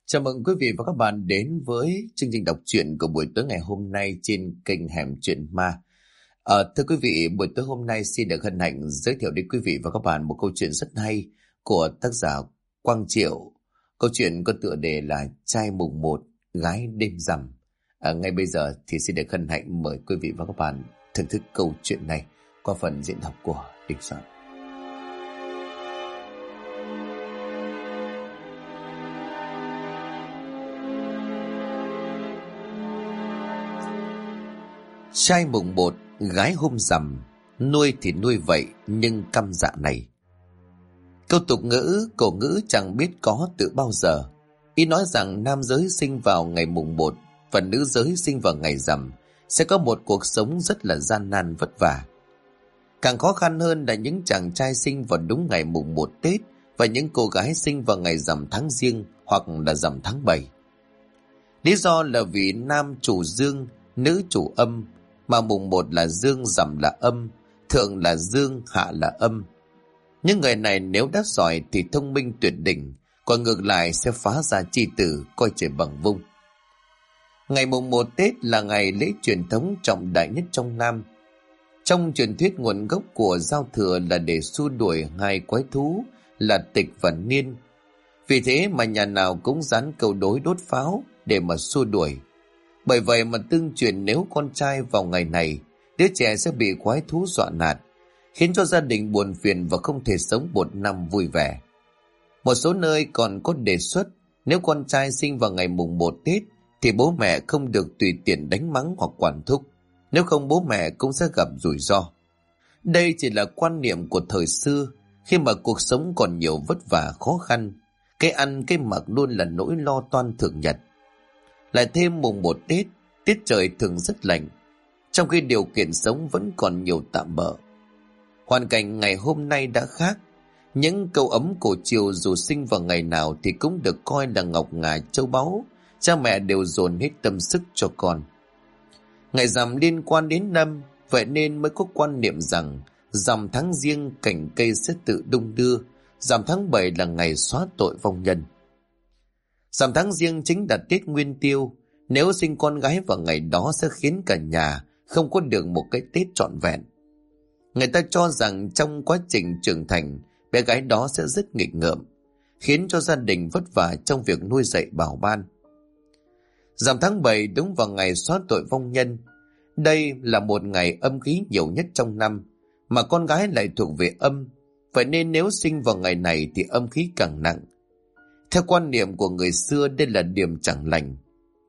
Chào mừng quý vị và các bạn đến với chương trình đọc truyện của buổi tối ngày hôm nay trên kênh Hẻm Chuyện Ma. Thưa quý vị, buổi tối hôm nay xin được hân hạnh giới thiệu đến quý vị và các bạn một câu chuyện rất hay của tác giả Quang Triệu. Câu chuyện có tựa đề là Trai mùng 1, gái đêm rằm. Ngay bây giờ thì xin được hân hạnh mời quý vị và các bạn thưởng thức câu chuyện này qua phần diễn đọc của Đình Soạn. Trai mùng 1, gái hôm rằm, nuôi thì nuôi vậy nhưng căm dạ này. Câu tục ngữ, cổ ngữ chẳng biết có từ bao giờ. Ý nói rằng nam giới sinh vào ngày mùng 1 và nữ giới sinh vào ngày rằm sẽ có một cuộc sống rất là gian nan vất vả. Càng khó khăn hơn là những chàng trai sinh vào đúng ngày mùng 1 Tết và những cô gái sinh vào ngày rằm tháng Giêng hoặc là rằm tháng 7. Lý do là vì nam chủ dương, nữ chủ âm, mà mùng 1 là dương, rằm là âm, thượng là dương, hạ là âm. Những người này nếu đã giỏi thì thông minh tuyệt đỉnh, còn ngược lại sẽ phá ra chi tử, coi trời bằng vung. Ngày mùng 1 Tết là ngày lễ truyền thống trọng đại nhất trong năm. Trong truyền thuyết, nguồn gốc của giao thừa là để xua đuổi hai quái thú là Tịch và Niên. Vì thế mà nhà nào cũng dán câu đối đốt pháo để mà xua đuổi. Bởi vậy mà tương truyền nếu con trai vào ngày này, đứa trẻ sẽ bị quái thú dọa nạt, khiến cho gia đình buồn phiền và không thể sống một năm vui vẻ. Một số nơi còn có đề xuất nếu con trai sinh vào ngày mùng 1 Tết thì bố mẹ không được tùy tiện đánh mắng hoặc quản thúc, nếu không bố mẹ cũng sẽ gặp rủi ro. Đây chỉ là quan niệm của thời xưa, khi mà cuộc sống còn nhiều vất vả khó khăn, cái ăn cái mặc luôn là nỗi lo toan thường nhật. Lại thêm mùng 1 Tết, tiết trời thường rất lạnh, trong khi điều kiện sống vẫn còn nhiều tạm bợ. Hoàn cảnh ngày hôm nay đã khác. Những câu ấm cổ chiều dù sinh vào ngày nào thì cũng được coi là ngọc ngà châu báu. Cha mẹ đều dồn hết tâm sức cho con. Ngày rằm liên quan đến năm, vậy nên mới có quan niệm rằng rằm tháng Giêng cành cây sẽ tự đung đưa, rằm tháng 7 là ngày xóa tội vong nhân. Rằm tháng Giêng chính là Tết Nguyên Tiêu. Nếu sinh con gái vào ngày đó sẽ khiến cả nhà không có được một cái Tết trọn vẹn. Người ta cho rằng trong quá trình trưởng thành, bé gái đó sẽ rất nghịch ngợm, khiến cho gia đình vất vả trong việc nuôi dạy bảo ban. Rằm tháng 7 đúng vào ngày xóa tội vong nhân. Đây là một ngày âm khí nhiều nhất trong năm, mà con gái lại thuộc về âm. Vậy nên nếu sinh vào ngày này thì âm khí càng nặng. Theo quan niệm của người xưa, đây là điểm chẳng lành.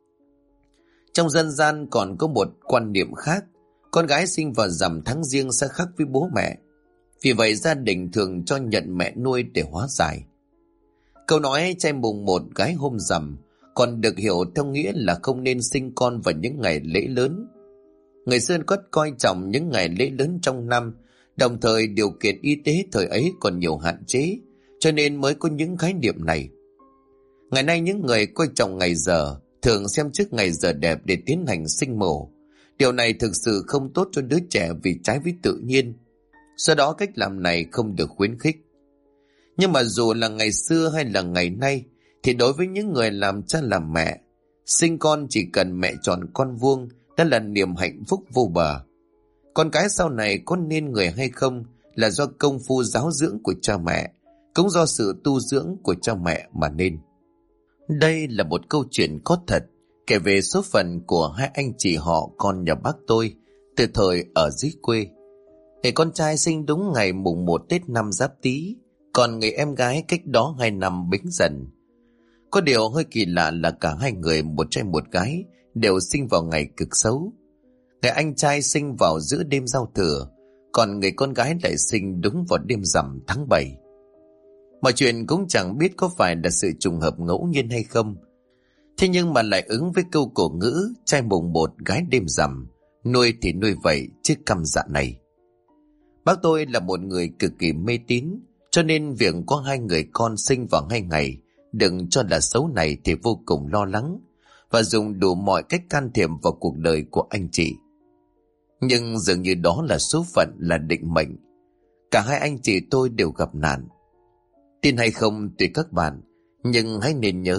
Trong dân gian còn có một quan niệm khác, con gái sinh vào rằm tháng Giêng sẽ khác với bố mẹ. Vì vậy gia đình thường cho nhận mẹ nuôi để hóa giải. Câu nói trai mùng 1 gái hôm rằm còn được hiểu theo nghĩa là không nên sinh con vào những ngày lễ lớn. Người xưa có coi trọng những ngày lễ lớn trong năm, đồng thời điều kiện y tế thời ấy còn nhiều hạn chế, cho nên mới có những khái niệm này. Ngày nay những người coi trọng ngày giờ thường xem trước ngày giờ đẹp để tiến hành sinh mổ. Điều này thực sự không tốt cho đứa trẻ vì trái với tự nhiên. Do đó cách làm này không được khuyến khích. Nhưng mà dù là ngày xưa hay là ngày nay, thì đối với những người làm cha làm mẹ, sinh con chỉ cần mẹ chọn con vuông đã là niềm hạnh phúc vô bờ. Con cái sau này có nên người hay không là do công phu giáo dưỡng của cha mẹ, cũng do sự tu dưỡng của cha mẹ mà nên. Đây là một câu chuyện có thật, kể về số phận của hai anh chị họ con nhà bác tôi từ thời ở dưới quê. Người con trai sinh đúng ngày mùng 1 Tết năm Giáp Tý, còn người em gái cách đó 2 năm Bính Dần. Có điều hơi kỳ lạ là cả hai người, một trai một gái, đều sinh vào ngày cực xấu. Người anh trai sinh vào giữa đêm giao thừa, còn người con gái lại sinh đúng vào đêm rằm tháng 7. Mọi chuyện cũng chẳng biết có phải là sự trùng hợp ngẫu nhiên hay không. Thế nhưng mà lại ứng với câu cổ ngữ trai mùng 1 gái đêm rằm, nuôi thì nuôi vậy chứ căm dạ này. Bác tôi là một người cực kỳ mê tín, cho nên việc có hai người con sinh vào 2 ngày đừng cho là xấu này thì vô cùng lo lắng và dùng đủ mọi cách can thiệp vào cuộc đời của anh chị. Nhưng dường như đó là số phận, là định mệnh. Cả hai anh chị tôi đều gặp nạn. Tin hay không tùy các bạn, nhưng hãy nên nhớ,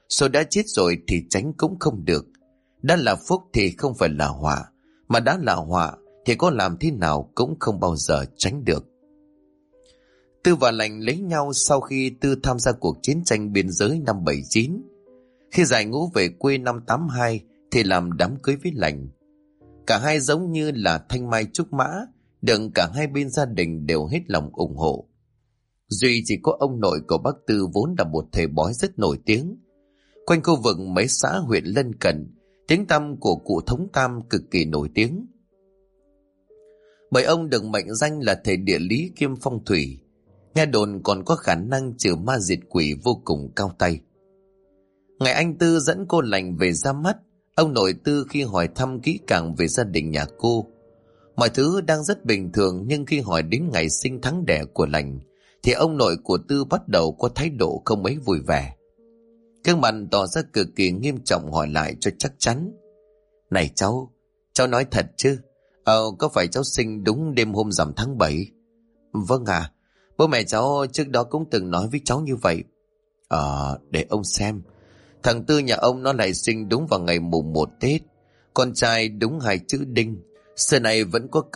Số đã chết rồi thì tránh cũng không được. Đã là phúc thì không phải là họa, mà đã là họa thì có làm thế nào cũng không bao giờ tránh được. Tư và Lành lấy nhau sau khi Tư tham gia cuộc chiến tranh biên giới năm 79. Khi giải ngũ về quê năm 82 thì làm đám cưới với Lành. Cả hai giống như là thanh mai trúc mã, được cả hai bên gia đình đều hết lòng ủng hộ. Duy chỉ có ông nội của bác Tư vốn là một thầy bói rất nổi tiếng. Quanh khu vực mấy xã huyện lân cận, tiếng tăm của cụ Thống Tam cực kỳ nổi tiếng. Bởi ông được mệnh danh là thầy địa lý kiêm phong thủy, nghe đồn còn có khả năng trừ ma diệt quỷ vô cùng cao tay. Ngày anh Tư dẫn cô Lành về ra mắt, ông nội Tư khi hỏi thăm kỹ càng về gia đình nhà cô. Mọi thứ đang rất bình thường, nhưng khi hỏi đến ngày sinh tháng đẻ của Lành thì ông nội của Tư bắt đầu có thái độ không mấy vui vẻ. Gương mặt tỏ ra cực kỳ nghiêm trọng hỏi lại cho chắc chắn. Này cháu nói thật chứ? Có phải cháu sinh đúng đêm hôm rằm tháng 7? Vâng ạ, bố mẹ cháu trước đó cũng từng nói với cháu như vậy. Để ông xem. Thằng Tư nhà ông nó lại sinh đúng vào ngày mùng 1 Tết. Con trai đúng 2 chữ Đinh. Xưa này vẫn có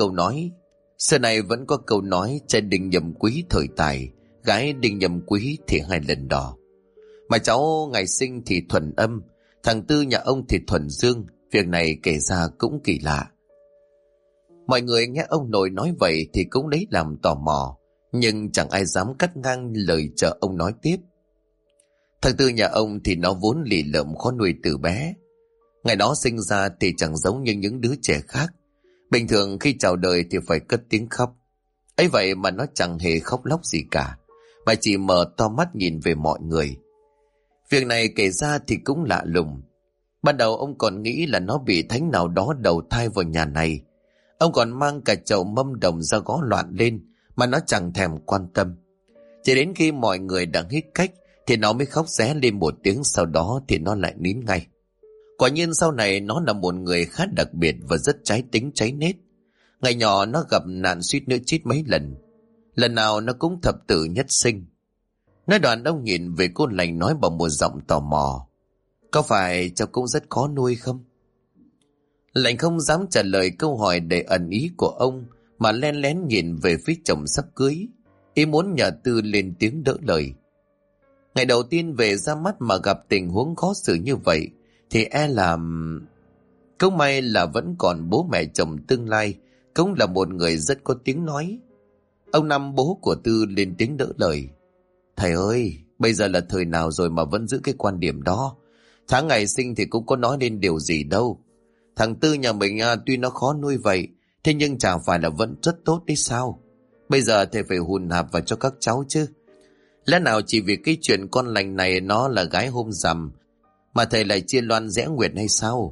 câu nói trai Đinh nhầm quý thời tài, gái Đinh nhầm quý thì 2 lần đỏ. Mà cháu ngày sinh thì thuần âm, thằng Tư nhà ông thì thuần dương. Việc này kể ra cũng kỳ lạ. Mọi người nghe ông nội nói vậy thì cũng lấy làm tò mò, nhưng chẳng ai dám cắt ngang lời chờ ông nói tiếp. Thằng Tư nhà ông thì nó vốn lì lợm khó nuôi từ bé. Ngày đó sinh ra thì chẳng giống như những đứa trẻ khác. Bình thường khi chào đời thì phải cất tiếng khóc. Ấy vậy mà nó chẳng hề khóc lóc gì cả, mà chỉ mở to mắt nhìn về mọi người. Việc này kể ra thì cũng lạ lùng. Ban đầu ông còn nghĩ là nó bị thánh nào đó đầu thai vào nhà này. Ông còn mang cả chậu mâm đồng ra gõ loạn lên, mà nó chẳng thèm quan tâm. Chỉ đến khi mọi người đã hết cách thì nó mới khóc ré lên một tiếng, sau đó thì nó lại nín ngay. Quả nhiên sau này nó là một người khá đặc biệt và rất trái tính trái nết. Ngày nhỏ nó gặp nạn suýt nữa chết mấy lần. Lần nào nó cũng thập tử nhất sinh. Nói đoạn ông nhìn về cô Lành nói bằng một giọng tò mò. Có phải cháu cũng rất khó nuôi không? Lành không dám trả lời câu hỏi đầy ẩn ý của ông, mà len lén nhìn về phía chồng sắp cưới, ý muốn nhờ Tư lên tiếng đỡ lời. Ngày đầu tiên về ra mắt mà gặp tình huống khó xử như vậy thì Cũng may là vẫn còn bố mẹ chồng tương lai, cũng là một người rất có tiếng nói. Ông Năm bố của Tư lên tiếng đỡ lời. Thầy ơi, bây giờ là thời nào rồi mà vẫn giữ cái quan điểm đó. Tháng ngày sinh thì cũng có nói lên điều gì đâu. Thằng Tư nhà mình tuy nó khó nuôi vậy, thế nhưng chẳng phải là vẫn rất tốt đấy sao? Bây giờ thầy phải hùn hạp vào cho các cháu chứ. Lẽ nào chỉ vì cái chuyện con Lành này nó là gái hôm rằm mà thầy lại chia loan rẽ nguyệt hay sao?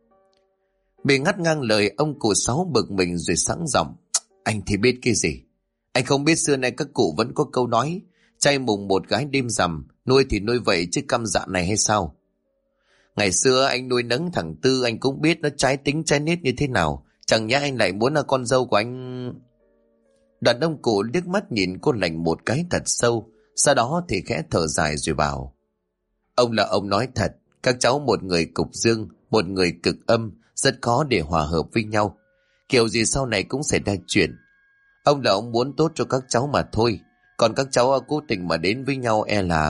Bị ngắt ngang lời, ông cụ Sáu bực mình rồi sẵn giọng. Anh thì biết cái gì? Anh không biết xưa nay các cụ vẫn có câu nói trai mùng 1 gái đêm rằm, nuôi thì nuôi vậy chứ căm dạ này hay sao? Ngày xưa anh nuôi nấng thằng Tư, anh cũng biết nó trái tính trái nết như thế nào. Chẳng nhẽ anh lại muốn là con dâu của anh... Đoạn ông cụ liếc mắt nhìn cô Lành một cái thật sâu, sau đó thì khẽ thở dài rồi bảo. Ông là ông nói thật, các cháu một người cực dương, một người cực âm, rất khó để hòa hợp với nhau. Kiểu gì sau này cũng xảy ra chuyện. Ông là ông muốn tốt cho các cháu mà thôi, còn các cháu cố tình mà đến với nhau là...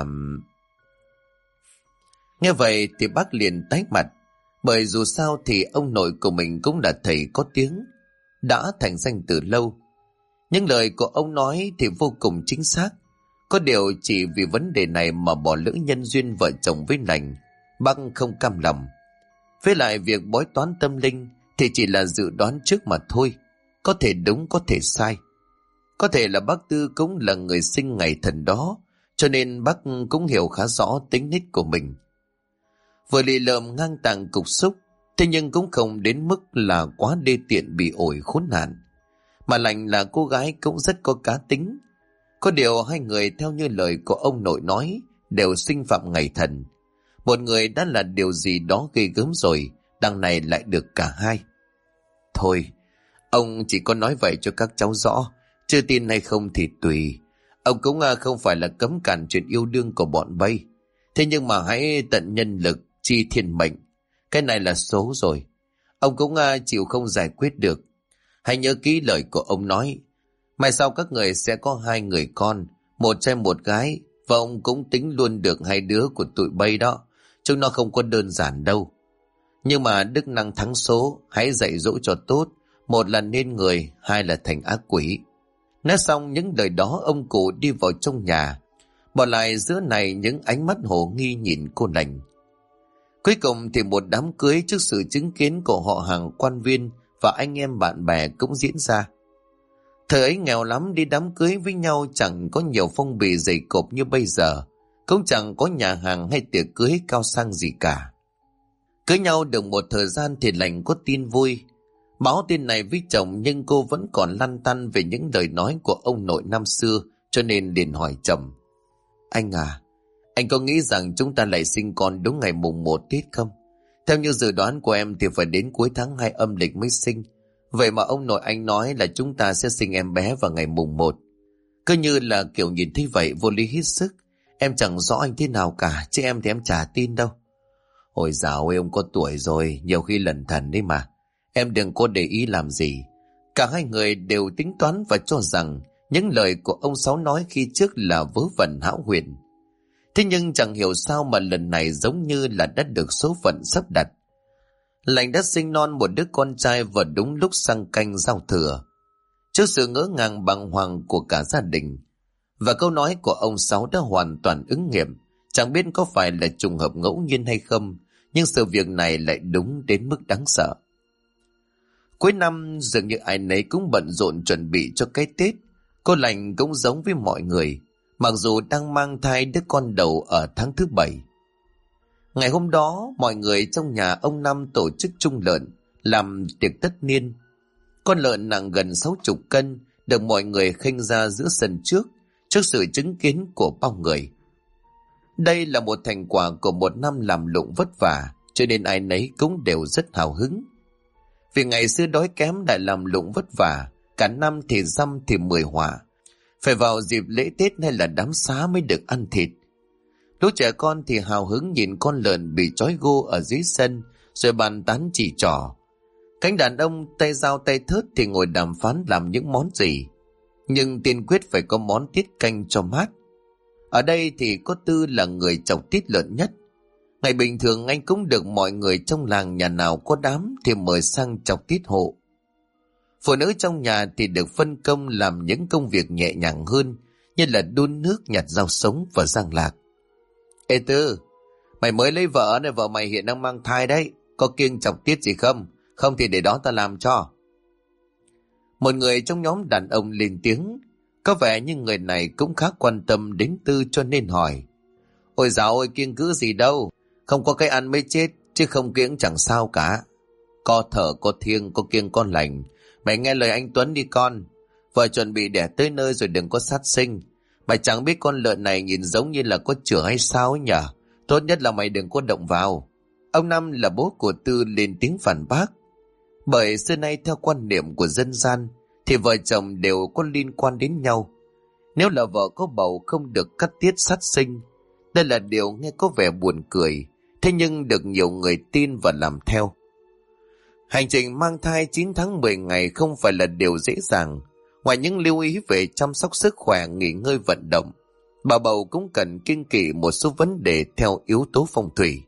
Nghe vậy thì bác liền tái mặt, bởi dù sao thì ông nội của mình cũng là thầy có tiếng, đã thành danh từ lâu. Những lời của ông nói thì vô cùng chính xác. Có điều chỉ vì vấn đề này mà bỏ lỡ nhân duyên vợ chồng với Lành, bác không cam lòng. Với lại việc bói toán tâm linh thì chỉ là dự đoán trước mà thôi, có thể đúng có thể sai. Có thể là bác Tư cũng là người sinh ngày thần đó, cho nên bác cũng hiểu khá rõ tính nết của mình. Vừa lì lợm ngang tàng cục xúc, thế nhưng cũng không đến mức là quá đê tiện bị ổi khốn nạn. Mà Lành là cô gái cũng rất có cá tính. Có điều hai người theo như lời của ông nội nói đều sinh phạm ngày thần. Một người đã là điều gì đó ghê gớm rồi, đằng này lại được cả hai. Thôi, ông chỉ có nói vậy cho các cháu rõ, chưa tin hay không thì tùy. Ông cũng không phải là cấm cản chuyện yêu đương của bọn bay. Thế nhưng mà hãy tận nhân lực, chi thiên mệnh. Cái này là số rồi. Ông cũng chịu không giải quyết được. Hãy nhớ kỹ lời của ông nói. Mai sau các người sẽ có 2 người con, một trai một gái. Và ông cũng tính luôn được 2 đứa của tụi bay đó. Chúng nó không có đơn giản đâu. Nhưng mà đức năng thắng số, hãy dạy dỗ cho tốt. Một là nên người, 2 là thành ác quỷ. Nói xong những lời đó, ông cụ đi vào trong nhà, bỏ lại giữa này những ánh mắt hồ nghi nhìn cô Lành. Cuối cùng thì một đám cưới trước sự chứng kiến của họ hàng quan viên và anh em bạn bè cũng diễn ra. Thời ấy nghèo lắm, đi đám cưới với nhau chẳng có nhiều phong bì dày cộp như bây giờ, cũng chẳng có nhà hàng hay tiệc cưới cao sang gì cả. Cưới nhau được một thời gian thì Lành có tin vui. Báo tin này với chồng nhưng cô vẫn còn lăn tăn về những lời nói của ông nội năm xưa, cho nên liền hỏi chồng. Anh à, anh có nghĩ rằng chúng ta lại sinh con đúng ngày mùng 1 Tết không? Theo như dự đoán của em thì phải đến cuối tháng 2 âm lịch mới sinh. Vậy mà ông nội anh nói là chúng ta sẽ sinh em bé vào ngày mùng 1. Cứ như là kiểu nhìn thấy vậy vô lý hết sức. Em chẳng rõ anh thế nào cả, chứ em thì em chả tin đâu. Ôi dào ơi, ông có tuổi rồi, nhiều khi lẩn thần đấy mà. Em đừng có để ý làm gì. Cả hai người đều tính toán và cho rằng những lời của ông Sáu nói khi trước là vớ vẩn hão huyền. Thế nhưng chẳng hiểu sao mà lần này giống như là đã được số phận sắp đặt. Lành đã sinh non một đứa con trai vào đúng lúc sang canh giao thừa. Trước sự ngỡ ngàng bàng hoàng của cả gia đình, và câu nói của ông Sáu đã hoàn toàn ứng nghiệm. Chẳng biết có phải là trùng hợp ngẫu nhiên hay không, nhưng sự việc này lại đúng đến mức đáng sợ. Cuối năm dường như ai nấy cũng bận rộn chuẩn bị cho cái Tết. Cô Lành cũng giống với mọi người, mặc dù đang mang thai đứa con đầu ở tháng thứ 7. Ngày hôm đó, mọi người trong nhà ông Năm tổ chức chung lợn, làm tiệc tất niên. Con lợn nặng gần 60 cân, được mọi người khênh ra giữa sân trước sự chứng kiến của bao người. Đây là một thành quả của một năm làm lụng vất vả, cho nên ai nấy cũng đều rất hào hứng. Vì ngày xưa đói kém lại làm lụng vất vả, cả năm thì dăm thì 10 họa. Phải vào dịp lễ Tết hay là đám xá mới được ăn thịt. Lũ trẻ con thì hào hứng nhìn con lợn bị trói gô ở dưới sân, rồi bàn tán chỉ trỏ. Cánh đàn ông tay dao tay thớt thì ngồi đàm phán làm những món gì. Nhưng tiên quyết phải có món tiết canh cho mát. Ở đây thì có Tư là người chọc tiết lợn nhất. Ngày bình thường anh cũng được mọi người trong làng nhà nào có đám thì mời sang chọc tiết hộ. Phụ nữ trong nhà thì được phân công làm những công việc nhẹ nhàng hơn, như là đun nước, nhặt rau sống và giang lạc. Ê Tư, mày mới lấy vợ này, vợ mày hiện đang mang thai đấy, có kiêng chọc tiết gì không? Không thì để đó ta làm cho. Một người trong nhóm đàn ông lên tiếng, có vẻ như người này cũng khá quan tâm đến Tư cho nên hỏi. Ôi dạo ơi, kiêng cứ gì đâu, không có cái ăn mới chết, chứ không kiêng chẳng sao cả. Có thở, có thiêng, có kiêng con lành. Mày nghe lời anh Tuấn đi con. Vợ chuẩn bị đẻ tới nơi rồi đừng có sát sinh. Mày chẳng biết con lợn này nhìn giống như là có chửa hay sao ấy nhở. Tốt nhất là mày đừng có động vào. Ông Năm là bố của Tư lên tiếng phản bác. Bởi xưa nay theo quan niệm của dân gian thì vợ chồng đều có liên quan đến nhau. Nếu là vợ có bầu không được cắt tiết sát sinh. Đây là điều nghe có vẻ buồn cười, thế nhưng được nhiều người tin và làm theo. Hành trình mang thai 9 tháng 10 ngày không phải là điều dễ dàng. Ngoài những lưu ý về chăm sóc sức khỏe, nghỉ ngơi, vận động, bà bầu cũng cần kiêng kỵ một số vấn đề theo yếu tố phong thủy.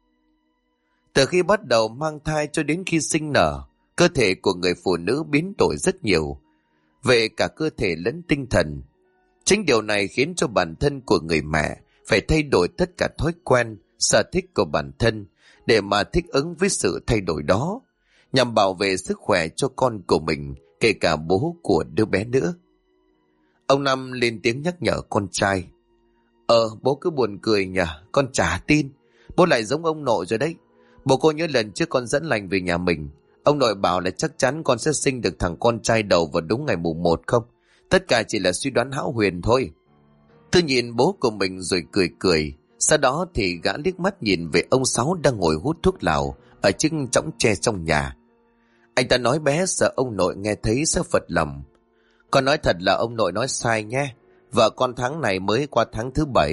Từ khi bắt đầu mang thai cho đến khi sinh nở, cơ thể của người phụ nữ biến đổi rất nhiều, về cả cơ thể lẫn tinh thần. Chính điều này khiến cho bản thân của người mẹ phải thay đổi tất cả thói quen, sở thích của bản thân để mà thích ứng với sự thay đổi đó, nhằm bảo vệ sức khỏe cho con của mình, kể cả bố của đứa bé nữa. Ông Năm lên tiếng nhắc nhở con trai. Bố cứ buồn cười nhỉ, con chả tin. Bố lại giống ông nội rồi đấy. Bố cô nhớ lần trước con dẫn Lành về nhà mình, ông nội bảo là chắc chắn con sẽ sinh được thằng con trai đầu vào đúng ngày mùng 1 không? Tất cả chỉ là suy đoán hão huyền thôi. Tôi nhìn bố của mình rồi cười cười. Sau đó thì gã liếc mắt nhìn về ông Sáu đang ngồi hút thuốc lào ở chiếc chõng tre trong nhà. Anh ta nói bé sợ ông nội nghe thấy sẽ phật lòng. Con nói thật là ông nội nói sai nhé. Vợ con tháng này mới qua tháng thứ 7,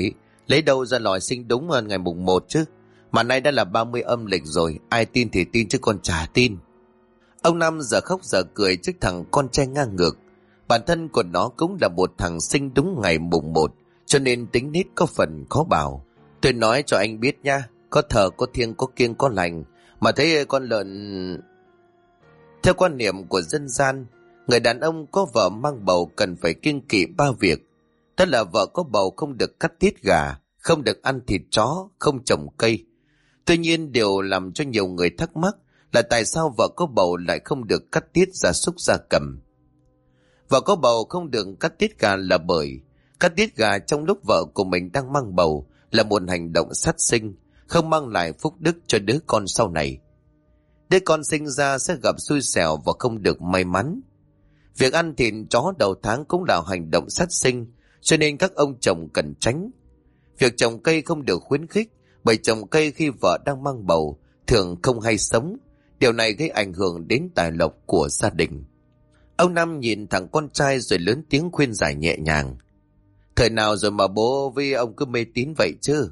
Lấy đâu ra lòi sinh đúng ngày mùng 1 chứ? Mà nay đã là 30 âm lịch rồi, ai tin thì tin chứ con chả tin. Ông Năm giờ khóc giờ cười trước thằng con trai ngang ngược. Bản thân của nó cũng là một thằng sinh đúng ngày mùng 1, cho nên tính nết có phần khó bảo. Tôi nói cho anh biết nha, có thờ có thiêng có kiêng có lành, mà thấy con lợn... Theo quan niệm của dân gian, người đàn ông có vợ mang bầu cần phải kiêng kỵ 3 việc. Tức là vợ có bầu không được cắt tiết gà, không được ăn thịt chó, không trồng cây. Tuy nhiên điều làm cho nhiều người thắc mắc là tại sao vợ có bầu lại không được cắt tiết gia súc gia cầm. Vợ có bầu không được cắt tiết gà là bởi cắt tiết gà trong lúc vợ của mình đang mang bầu là một hành động sát sinh, không mang lại phúc đức cho đứa con sau này. Đứa con sinh ra sẽ gặp xui xẻo và không được may mắn. Việc ăn thịt chó đầu tháng cũng là hành động sát sinh, cho nên các ông chồng cần tránh. Việc trồng cây không được khuyến khích, bởi trồng cây khi vợ đang mang bầu thường không hay sống. Điều này gây ảnh hưởng đến tài lộc của gia đình. Ông Năm nhìn thằng con trai rồi lớn tiếng khuyên giải nhẹ nhàng. Thời nào rồi mà bố với ông cứ mê tín vậy chứ?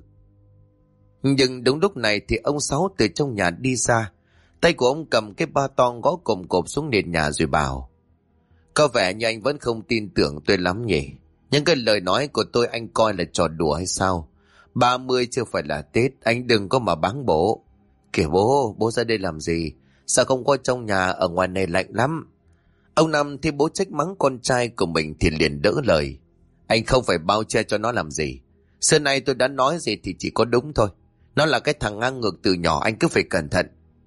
Nhưng đúng lúc này thì ông Sáu từ trong nhà đi ra. Tay của ông cầm cái ba toang gõ cồm cộp xuống nền nhà rồi bảo: Có vẻ như anh vẫn không tin tưởng tôi lắm nhỉ? Những cái lời nói của tôi anh coi là trò đùa hay sao? 30 chưa phải là Tết, anh đừng có mà báng bố. Kìa bố ra đây làm gì? Sao không có trong nhà, ở ngoài này lạnh lắm. Ông Năm thấy bố trách mắng con trai của mình thì liền đỡ lời. Anh không phải bao che cho nó làm gì. Xưa nay tôi đã nói gì thì chỉ có đúng thôi. Nó là cái thằng ngang ngược từ nhỏ, anh cứ phải cẩn thận.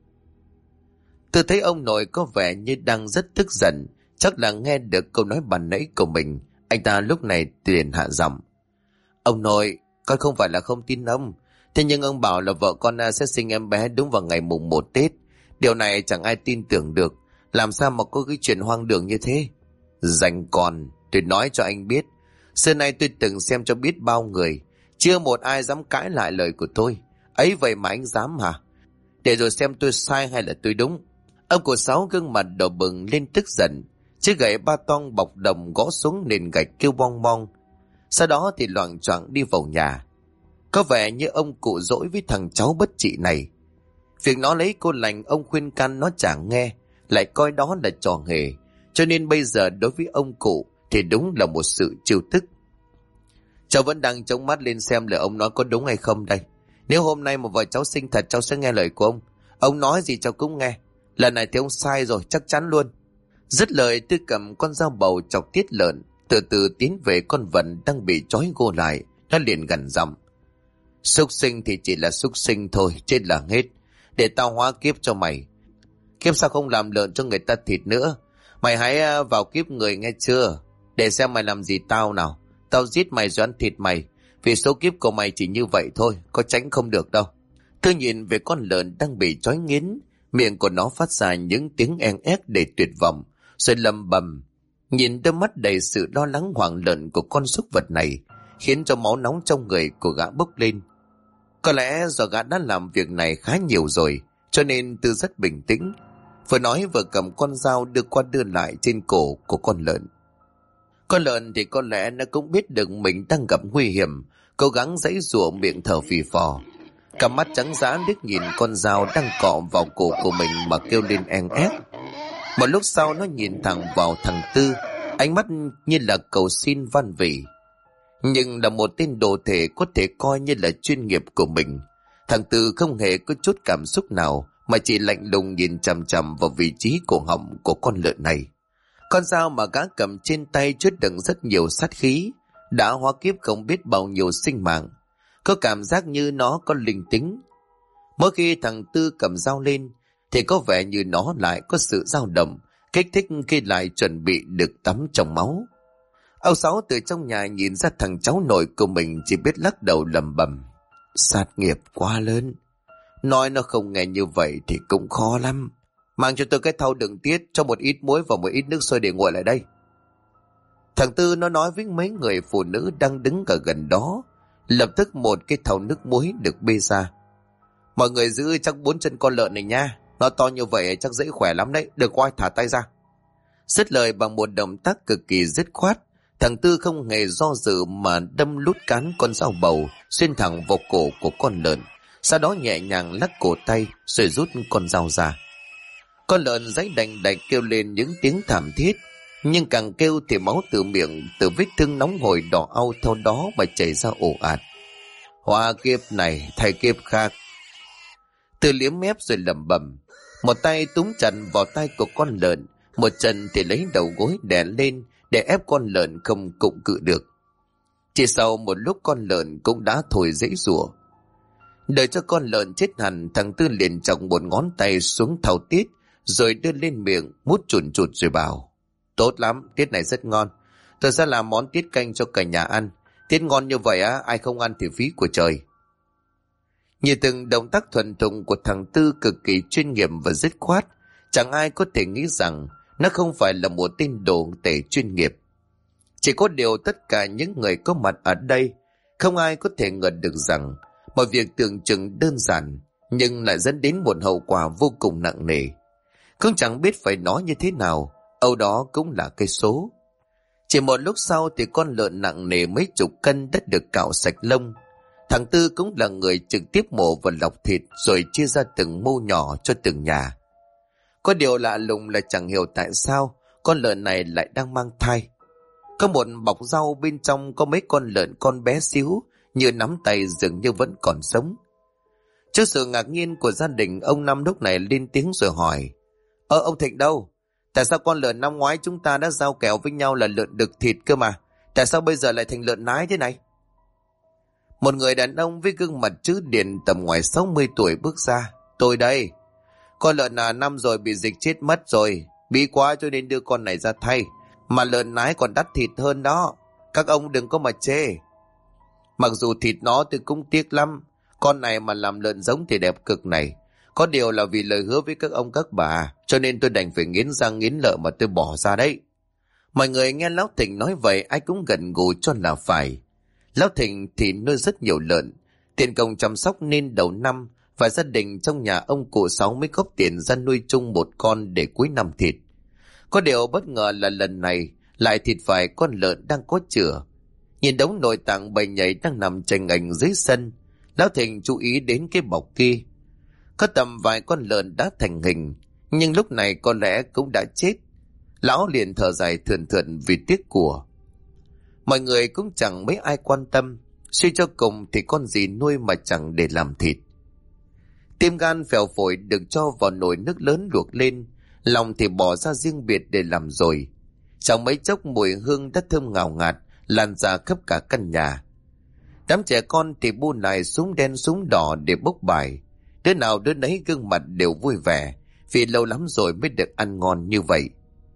Tôi thấy ông nội có vẻ như đang rất tức giận, chắc là nghe được câu nói ban nãy của mình. Anh ta lúc này liền hạ giọng. Ông nội, con không phải là không tin ông. Thế nhưng ông bảo là vợ con sẽ sinh em bé đúng vào ngày mùng 1 Tết. Điều này chẳng ai tin tưởng được. Làm sao mà có cái chuyện hoang đường như thế? Dành con, tôi nói cho anh biết. Xưa nay tôi từng xem cho biết bao người. Chưa một ai dám cãi lại lời của tôi. Ấy vậy mà anh dám hả? Để rồi xem tôi sai hay là tôi đúng. Ông của Sáu gương mặt đỏ bừng lên tức giận. Chiếc gậy ba toang bọc đồng gõ xuống nền gạch kêu bong bong. Sau đó thì loạng choạng đi vào nhà. Có vẻ như ông cụ dỗi với thằng cháu bất trị này. Việc nó lấy cô lành ông khuyên can nó chẳng nghe, lại coi đó là trò hề. Cho nên bây giờ đối với ông cụ thì đúng là một sự trêu tức. Cháu vẫn đang chống mắt lên xem lời ông nói có đúng hay không đây. Nếu hôm nay một vợ cháu sinh thật, cháu sẽ nghe lời của ông. Ông nói gì cháu cũng nghe. Lần này thì ông sai rồi, chắc chắn luôn. Dứt lời tôi cầm con dao bầu chọc tiết lợn, từ từ tiến về con vật đang bị trói gô lại. Nó liền gằn giọng. Súc sinh thì chỉ là súc sinh thôi, chết là hết. Để tao hóa kiếp cho mày. Kiếp sao không làm lợn cho người ta thịt nữa? Mày hãy vào kiếp người nghe chưa? Để xem mày làm gì tao nào. Tao giết mày rồi ăn thịt mày. Vì số kiếp của mày chỉ như vậy thôi, có tránh không được đâu. Tôi nhìn về con lợn đang bị trói nghiến. Miệng của nó phát ra những tiếng en ép đầy tuyệt vọng, rồi lầm bầm. Nhìn đôi mắt đầy sự lo lắng hoảng loạn của con súc vật này, khiến cho máu nóng trong người của gã bốc lên. Có lẽ do gã đã làm việc này khá nhiều rồi, cho nên Tư rất bình tĩnh. Vừa nói vừa cầm con dao đưa qua đưa lại trên cổ của con lợn. Con lợn thì có lẽ nó cũng biết được mình đang gặp nguy hiểm, cố gắng giãy giụa miệng thở phì phò. Cả mắt trắng dã liếc nhìn con dao đang cọ vào cổ của mình mà kêu lên en ép. Một lúc sau nó nhìn thẳng vào thằng Tư, ánh mắt như là cầu xin van vỉ. Nhưng là một tên đồ thể có thể coi như là chuyên nghiệp của mình. Thằng Tư không hề có chút cảm xúc nào, mà chỉ lạnh lùng nhìn chằm chằm vào vị trí cổ họng của con lợn này. Con dao mà gã cầm trên tay chứa đựng rất nhiều sát khí, đã hóa kiếp không biết bao nhiêu sinh mạng. Có cảm giác như nó có linh tính. Mỗi khi thằng Tư cầm dao lên thì có vẻ như nó lại có sự dao động, kích thích khi lại chuẩn bị được tắm trong máu. Ông Sáu từ trong nhà nhìn ra thằng cháu nội của mình, chỉ biết lắc đầu lẩm bẩm. Sát nghiệp quá lớn. Nói nó không nghe như vậy thì cũng khó lắm. Mang cho tôi cái thau đựng tiết, cho một ít muối và một ít nước sôi để nguội lại đây. Thằng Tư nó nói với mấy người phụ nữ đang đứng ở gần đó. Lập tức một cái thau nước muối được bê ra. Mọi người giữ chắc 4 chân con lợn này nha. Nó to như vậy chắc dễ khỏe lắm đấy. Được coi thả tay ra. Dứt lời bằng một động tác cực kỳ dứt khoát, Thằng Tư không hề do dự mà đâm lút cán con dao bầu xuyên thẳng vào cổ của con lợn, sau đó nhẹ nhàng lắc cổ tay rồi rút con dao ra. Con lợn giãy đành đạch kêu lên những tiếng thảm thiết, nhưng càng kêu thì máu từ miệng, từ vết thương nóng hổi đỏ au theo đó mà chảy ra ồ ạt. Hóa kiếp này thay kiếp khác. Từ liếm mép rồi lẩm bẩm, một tay túm chặt vào tay của con lợn, một chân thì lấy đầu gối đè lên để ép con lợn không cụng cự được. Chỉ sau một lúc con lợn cũng đã thôi giãy giụa. Đợi cho con lợn chết hẳn, thằng Tư liền chọc một ngón tay xuống thau tiết rồi đưa lên miệng mút chùn chụt rồi bảo: Tốt lắm, tiết này rất ngon. Tôi sẽ làm món tiết canh cho cả nhà ăn. Tiết ngon như vậy á, ai không ăn thì phí của trời. Như từng động tác thuần thục của thằng Tư cực kỳ chuyên nghiệp và dứt khoát, chẳng ai có thể nghĩ rằng nó không phải là một tên đồ tể chuyên nghiệp. Chỉ có điều tất cả những người có mặt ở đây không ai có thể ngờ được rằng mọi việc tưởng chừng đơn giản nhưng lại dẫn đến một hậu quả vô cùng nặng nề. Không chẳng biết phải nói như thế nào, âu đó cũng là cây số. Chỉ một lúc sau thì con lợn nặng nề mấy chục cân đã được cạo sạch lông. Thằng Tư cũng là người trực tiếp mổ và lọc thịt rồi chia ra từng mô nhỏ cho từng nhà. Có điều lạ lùng là chẳng hiểu tại sao con lợn này lại đang mang thai. Có một bọc rau bên trong có mấy con lợn con bé xíu như nắm tay dường như vẫn còn sống. Trước sự ngạc nhiên của gia đình, ông Năm lúc này lên tiếng rồi hỏi: Ông Thịnh đâu? Tại sao con lợn năm ngoái chúng ta đã giao kèo với nhau là lợn đực thịt cơ mà? Tại sao bây giờ lại thành lợn nái thế này? Một người đàn ông với gương mặt trứ điện tầm ngoài 60 tuổi bước ra: Tôi đây. Con lợn năm rồi bị dịch chết mất rồi, bí quá cho nên đưa con này ra thay. Mà lợn nái còn đắt thịt hơn đó, các ông đừng có mà chê. Mặc dù thịt nó tôi cũng tiếc lắm, con này mà làm lợn giống thì đẹp cực này. Có điều là vì lời hứa với các ông các bà, cho nên tôi đành phải nghiến răng nghiến lợi mà tôi bỏ ra đấy. Mọi người nghe Lão Thịnh nói vậy ai cũng gật gù cho là phải. Lão Thịnh thì nuôi rất nhiều lợn, tiền công chăm sóc nên đầu năm và gia đình trong nhà ông cụ Sáu mới góp tiền ra nuôi chung một con để cuối năm thịt. Có điều bất ngờ là lần này lại thịt phải con lợn đang có chửa. Nhìn đống nội tạng bầy nhảy đang nằm chành ảnh dưới sân, Lão Thịnh chú ý đến cái bọc kia. Có tầm vài con lợn đã thành hình, nhưng lúc này có lẽ cũng đã chết. Lão liền thở dài thườn thượt vì tiếc của. Mọi người cũng chẳng mấy ai quan tâm, suy cho cùng thì con gì nuôi mà chẳng để làm thịt. Tim gan phèo phổi được cho vào nồi nước lớn luộc lên, lòng thì bỏ ra riêng biệt để làm rồi. Trong mấy chốc mùi hương đất thơm ngào ngạt lan ra khắp cả căn nhà. Đám trẻ con thì bu lại súng đen súng đỏ để bốc bài. Đứa nào đứa nấy gương mặt đều vui vẻ, vì lâu lắm rồi mới được ăn ngon như vậy.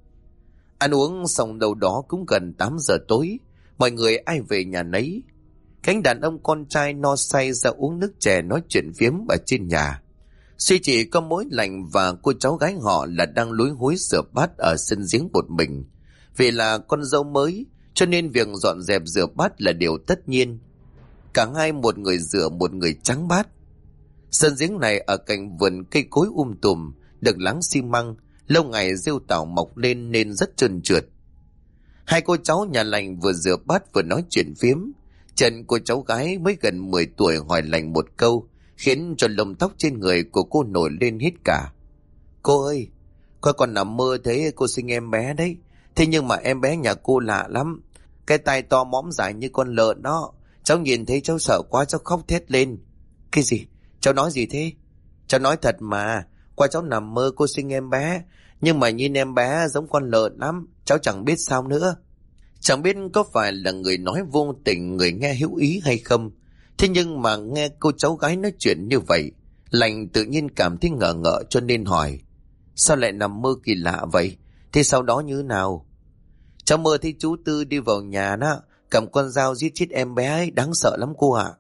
Ăn uống xong đâu đó cũng gần 8 giờ tối, mọi người ai về nhà nấy. Cánh đàn ông con trai no say ra uống nước chè nói chuyện phiếm ở trên nhà. Suy chỉ có mỗi Lành và cô cháu gái họ là đang lúi húi rửa bát ở sân giếng một mình. Vì là con dâu mới, cho nên việc dọn dẹp rửa bát là điều tất nhiên. Cả hai một người rửa một người trắng bát. Sân giếng này ở cạnh vườn cây cối tùm, được láng xi măng, lâu ngày rêu tảo mọc lên nên rất trơn trượt. Hai cô cháu nhà Lành vừa rửa bát vừa nói chuyện phiếm. Trần cô cháu gái mới gần 10 tuổi hỏi Lành một câu, khiến cho lông tóc trên người của cô nổi lên hết cả. Cô ơi, coi còn nằm mơ thấy cô sinh em bé đấy. Thế nhưng mà em bé nhà cô lạ lắm. Cái tai to mõm dài như con lợn đó. Cháu nhìn thấy cháu sợ quá, cháu khóc thét lên. Cái gì? Cháu nói gì thế? Cháu nói thật mà. Qua cháu nằm mơ cô sinh em bé. Nhưng mà nhìn em bé giống con lợn lắm. Cháu chẳng biết sao nữa. Chẳng biết có phải là người nói vô tình, người nghe hữu ý hay không. Thế nhưng mà nghe cô cháu gái nói chuyện như vậy, Lành tự nhiên cảm thấy ngờ ngợ cho nên hỏi: Sao lại nằm mơ kỳ lạ vậy? Thế sau đó như nào? Cháu mơ thấy chú Tư đi vào nhà đó, cầm con dao giết chết em bé ấy, đáng sợ lắm cô ạ.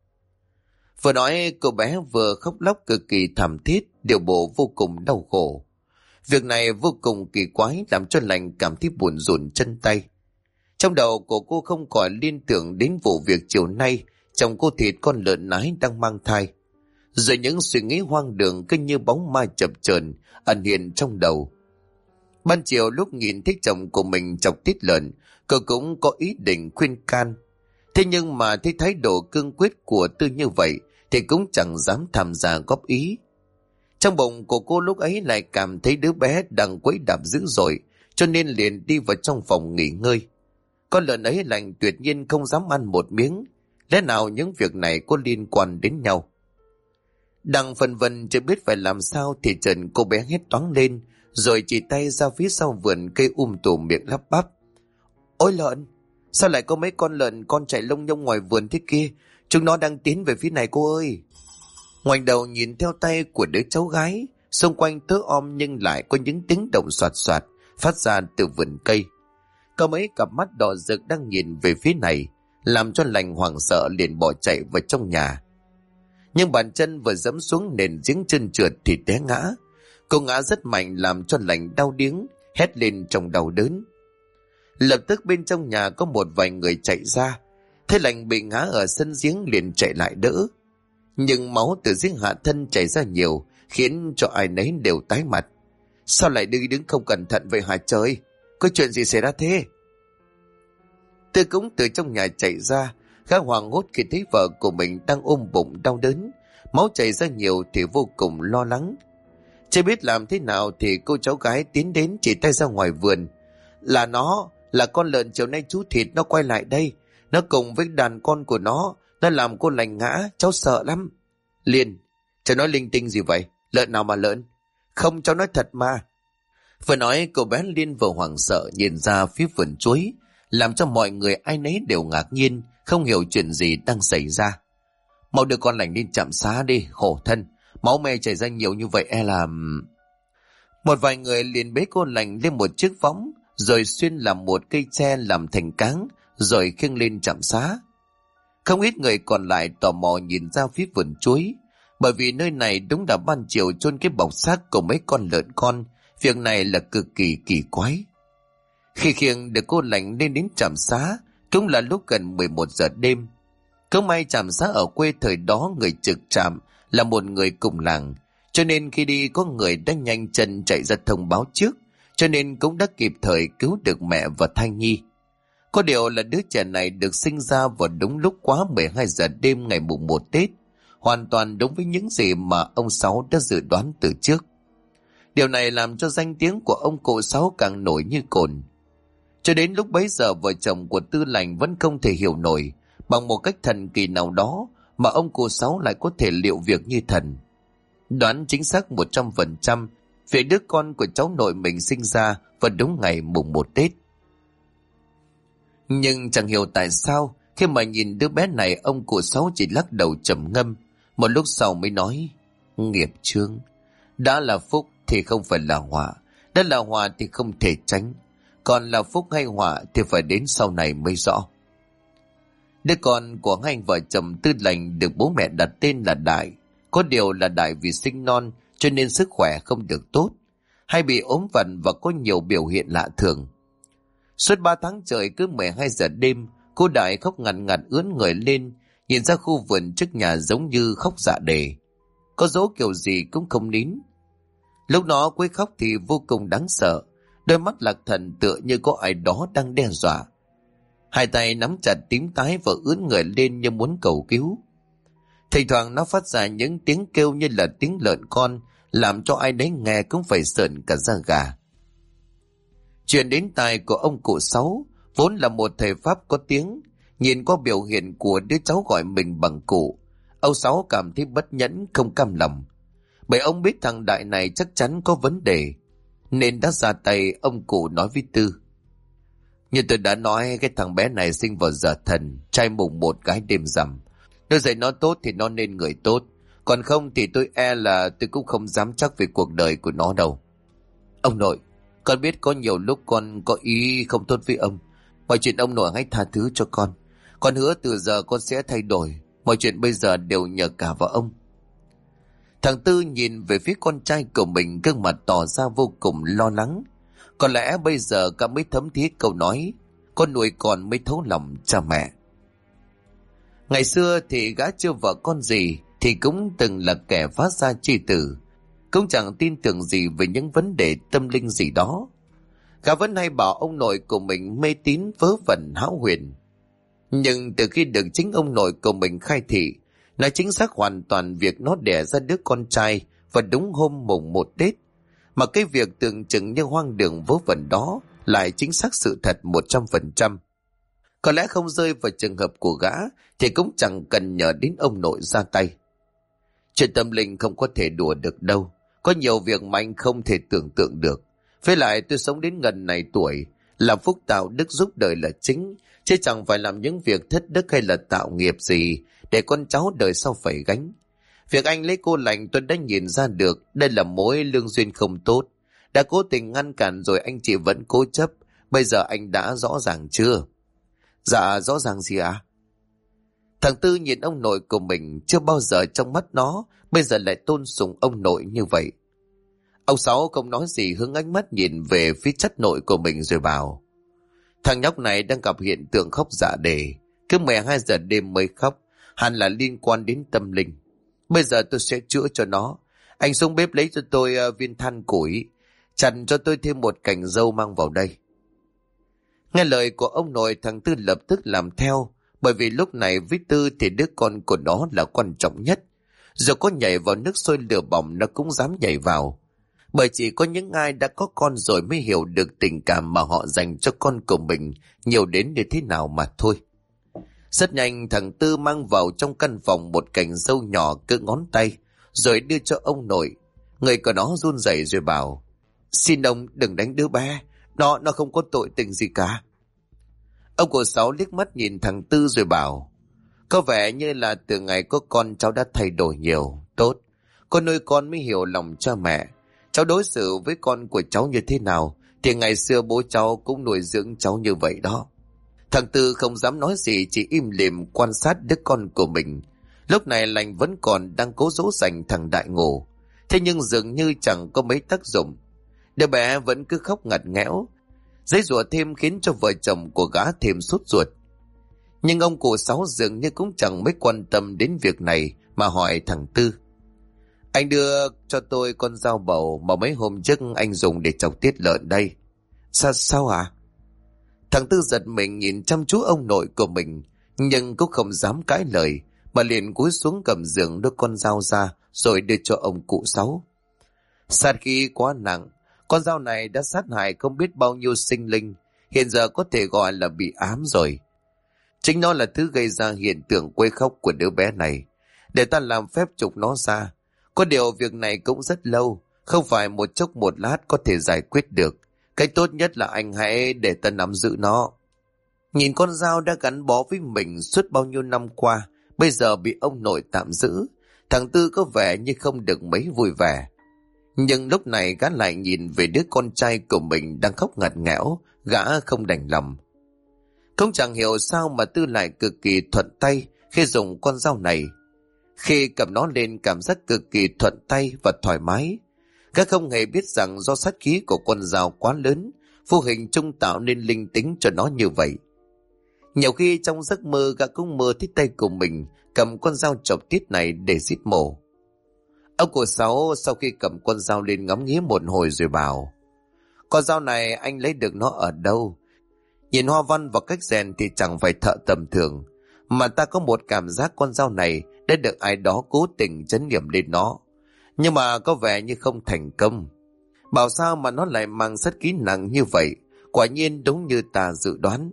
Vừa nói cô bé vừa khóc lóc cực kỳ thảm thiết, điều bộ vô cùng đau khổ. Việc này vô cùng kỳ quái làm cho Lành cảm thấy buồn rùn chân tay. Trong đầu của cô không khỏi liên tưởng đến vụ việc chiều nay chồng cô thịt con lợn nái đang mang thai. Rồi những suy nghĩ hoang đường cứ như bóng ma chập chờn ẩn hiện trong đầu. Ban chiều lúc nhìn thấy chồng của mình chọc tiết lợn, cô cũng có ý định khuyên can. Thế nhưng mà thấy thái độ cương quyết của Tư như vậy thì cũng chẳng dám tham gia góp ý. Trong bụng của cô lúc ấy lại cảm thấy đứa bé đang quấy đạp dữ dội, cho nên liền đi vào trong phòng nghỉ ngơi. Con lợn ấy lạnh tuyệt nhiên không dám ăn một miếng. Lẽ nào những việc này có liên quan đến nhau? Đang phân vân chưa biết phải làm sao thì Trần cô bé hét toáng lên, rồi chỉ tay ra phía sau vườn cây tùm miệng lắp bắp. Ôi lợn! Sao lại có mấy con lợn con chạy lông nhông ngoài vườn thế kia? Chúng nó đang tiến về phía này cô ơi! Ngoảnh đầu nhìn theo tay của đứa cháu gái, xung quanh tớ om nhưng lại có những tiếng động soạt soạt phát ra từ vườn cây. Có mấy cặp mắt đỏ rực đang nhìn về phía này, làm cho Lành hoảng sợ liền bỏ chạy vào trong nhà. Nhưng bàn chân vừa dẫm xuống nền giếng trơn trượt thì té ngã. Cô ngã rất mạnh làm cho Lành đau điếng, hét lên trong đau đớn. Lập tức bên trong nhà có một vài người chạy ra, thấy Lành bị ngã ở sân giếng liền chạy lại đỡ. Nhưng máu từ giếng hạ thân chảy ra nhiều, khiến cho ai nấy đều tái mặt. Sao lại đứng không cẩn thận vậy hả trời? Có chuyện gì xảy ra thế? Tư cũng từ trong nhà chạy ra, gã hoảng hốt khi thấy vợ của mình đang ôm bụng đau đớn, máu chảy ra nhiều thì vô cùng lo lắng. Chưa biết làm thế nào thì cô cháu gái tiến đến chỉ tay ra ngoài vườn. Là con lợn chiều nay chú thịt nó quay lại đây, nó cùng với đàn con của nó làm cô Lành ngã, cháu sợ lắm. Liền, cháu nói linh tinh gì vậy? Lợn nào mà lợn? Không, cháu nói thật mà. Vừa nói cô bé Liên vừa hoảng sợ nhìn ra phía vườn chuối, làm cho mọi người ai nấy đều ngạc nhiên, không hiểu chuyện gì đang xảy ra. Mau đưa con Lành lên trạm xá đi, khổ thân, máu me chảy ra nhiều như vậy làm... Một vài người liền bế cô Lành lên một chiếc võng, rồi xuyên làm một cây tre làm thành cáng, rồi khiêng lên trạm xá. Không ít người còn lại tò mò nhìn ra phía vườn chuối, bởi vì nơi này đúng là ban chiều chôn cái bọc xác của mấy con lợn con. Việc này là cực kỳ kỳ quái. Khi khiêng được cô Lành lên đến trạm xá cũng là lúc gần 11 giờ đêm. Không may trạm xá ở quê thời đó người trực trạm là một người cùng làng, cho nên khi đi có người đã nhanh chân chạy ra thông báo trước, cho nên cũng đã kịp thời cứu được mẹ và thai nhi. Có điều là đứa trẻ này được sinh ra vào đúng lúc quá 12 giờ đêm ngày mùng 1 Tết, hoàn toàn đúng với những gì mà ông Sáu đã dự đoán từ trước. Điều này làm cho danh tiếng của ông cụ Sáu càng nổi như cồn. Cho đến lúc bấy giờ vợ chồng của Tư Lành vẫn không thể hiểu nổi bằng một cách thần kỳ nào đó mà ông cụ Sáu lại có thể liệu việc như thần. Đoán chính xác 100% về đứa con của cháu nội mình sinh ra vào đúng ngày mùng 1 Tết. Nhưng chẳng hiểu tại sao khi mà nhìn đứa bé này ông cụ Sáu chỉ lắc đầu trầm ngâm, một lúc sau mới nói: nghiệp chướng, đã là phúc thì không phải là họa, đã là họa thì không thể tránh, còn là phúc hay họa thì phải đến sau này mới rõ. Đứa con của hai vợ chồng Tư Lành được bố mẹ đặt tên là Đại. Có điều là Đại vì sinh non cho nên sức khỏe không được tốt, hay bị ốm vặt và có nhiều biểu hiện lạ thường. Suốt 3 tháng trời cứ 12 giờ đêm, cô Đại khóc ngằn ngặt ướn người lên, nhìn ra khu vườn trước nhà giống như khóc dạ đề. Có dỗ kiểu gì cũng không nín. Lúc đó quấy khóc thì vô cùng đáng sợ, đôi mắt lạc thần tựa như có ai đó đang đe dọa. Hai tay nắm chặt tím tái và ướn người lên như muốn cầu cứu. Thỉnh thoảng nó phát ra những tiếng kêu như là tiếng lợn con, làm cho ai đấy nghe cũng phải sợn cả da gà. Chuyện đến tai của ông cụ Sáu, vốn là một thầy Pháp có tiếng, nhìn qua biểu hiện của đứa cháu gọi mình bằng cụ, ông Sáu cảm thấy bất nhẫn không cam lòng. Bởi ông biết thằng Đại này chắc chắn có vấn đề, nên đã ra tay. Ông cụ nói với Tư: như tôi đã nói, cái thằng bé này sinh vào giờ thần, trai mùng 1 gái đêm rằm. Nếu dạy nó tốt thì nó nên người tốt, còn không thì tôi là tôi cũng không dám chắc về cuộc đời của nó đâu. Ông nội, con biết có nhiều lúc con có ý không tốt với ông. Mọi chuyện ông nội hãy tha thứ cho con. Con hứa từ giờ con sẽ thay đổi. Mọi chuyện bây giờ đều nhờ cả vào ông. Thằng Tư nhìn về phía con trai của mình, gương mặt tỏ ra vô cùng lo lắng. Có lẽ bây giờ cả mới thấm thía câu nói con nuôi con mới thấu lòng cha mẹ. Ngày xưa thì gã chưa vợ con gì thì cũng từng là kẻ phá gia chi tử, cũng chẳng tin tưởng gì về những vấn đề tâm linh gì đó. Gã vẫn hay bảo ông nội của mình mê tín vớ vẩn hão huyền. Nhưng từ khi được chính ông nội của mình khai thị, là chính xác hoàn toàn việc nó đẻ ra đứa con trai vào đúng hôm mùng 1 Tết, mà cái việc tưởng chừng như hoang đường vớ vẩn đó lại chính xác sự thật 100%. Có lẽ không rơi vào trường hợp của gã thì cũng chẳng cần nhờ đến ông nội ra tay. Chuyện tâm linh không có thể đùa được đâu. Có nhiều việc mà anh không thể tưởng tượng được. Với lại tôi sống đến gần này tuổi, làm phúc tạo đức giúp đời là chính, chứ chẳng phải làm những việc thất đức hay là tạo nghiệp gì để con cháu đời sau phải gánh. Việc anh lấy cô lành tôi đã nhìn ra được đây là mối lương duyên không tốt. Đã cố tình ngăn cản rồi anh chị vẫn cố chấp. Bây giờ anh đã rõ ràng chưa? Dạ rõ ràng gì ạ? Thằng Tư nhìn ông nội của mình, chưa bao giờ trong mắt nó bây giờ lại tôn sùng ông nội như vậy. Ông Sáu không nói gì, hướng ánh mắt nhìn về phía chất nội của mình rồi bảo: thằng nhóc này đang gặp hiện tượng khóc dạ đề, cứ 12 giờ đêm mới khóc, hẳn là liên quan đến tâm linh. Bây giờ tôi sẽ chữa cho nó. Anh xuống bếp lấy cho tôi viên than củi, chặt cho tôi thêm một cành dâu mang vào đây. Nghe lời của ông nội, thằng Tư lập tức làm theo, bởi vì lúc này với Tư thì đứa con của nó là quan trọng nhất. Dù có nhảy vào nước sôi lửa bỏng nó cũng dám nhảy vào. Bởi chỉ có những ai đã có con rồi mới hiểu được tình cảm mà họ dành cho con của mình nhiều đến như thế nào mà thôi. Rất nhanh thằng Tư mang vào trong căn phòng một cành dâu nhỏ cỡ ngón tay, rồi đưa cho ông nội. Người của nó run rẩy rồi bảo: xin ông đừng đánh đứa bé, nó không có tội tình gì cả. Ông của Sáu liếc mắt nhìn thằng Tư rồi bảo: có vẻ như là từ ngày có con cháu đã thay đổi nhiều. Tốt, con nuôi con mới hiểu lòng cha mẹ. Cháu đối xử với con của cháu như thế nào thì ngày xưa bố cháu cũng nuôi dưỡng cháu như vậy đó. Thằng Tư không dám nói gì, chỉ im lìm quan sát đứa con của mình. Lúc này lành vẫn còn đang cố dỗ dành thằng Đại ngủ, thế nhưng dường như chẳng có mấy tác dụng. Đứa bé vẫn cứ khóc ngặt nghẽo, giãy giụa thêm khiến cho vợ chồng của gã thêm sốt ruột. Nhưng ông cụ Sáu dường như cũng chẳng mấy quan tâm đến việc này mà hỏi thằng Tư: anh đưa cho tôi con dao bầu mà mấy hôm trước anh dùng để chọc tiết lợn đây. Sao hả? Thằng Tư giật mình nhìn chăm chú ông nội của mình, nhưng cũng không dám cãi lời, mà liền cúi xuống cầm giường đưa con dao ra rồi đưa cho ông cụ Sáu. Sát khí quá nặng, con dao này đã sát hại không biết bao nhiêu sinh linh, hiện giờ có thể gọi là bị ám rồi. Chính nó là thứ gây ra hiện tượng quấy khóc của đứa bé này. Để ta làm phép trục nó ra. Có điều việc này cũng rất lâu, không phải một chốc một lát có thể giải quyết được. Cách tốt nhất là anh hãy để ta nắm giữ nó. Nhìn con dao đã gắn bó với mình suốt bao nhiêu năm qua, bây giờ bị ông nội tạm giữ, thằng Tư có vẻ như không được mấy vui vẻ. Nhưng lúc này gã lại nhìn về đứa con trai của mình đang khóc ngặt nghẽo, gã không đành lòng. Không chẳng hiểu sao mà Tư lại cực kỳ thuận tay khi dùng con dao này. Khi cầm nó lên cảm giác cực kỳ thuận tay và thoải mái. Gã không hề biết rằng do sát khí của con dao quá lớn, vô hình trung tạo nên linh tính cho nó như vậy. Nhiều khi trong giấc mơ gã cũng mơ thấy tay của mình cầm con dao chọc tiết này để giết mổ. Ông của Sáu sau khi cầm con dao lên ngắm nghía một hồi rồi bảo: con dao này anh lấy được nó ở đâu? Nhìn hoa văn và cách rèn thì chẳng phải thợ tầm thường, mà ta có một cảm giác con dao này đã được ai đó cố tình trấn niệm lên nó. Nhưng mà có vẻ như không thành công. Bảo sao mà nó lại mang sát khí nặng như vậy, quả nhiên đúng như ta dự đoán.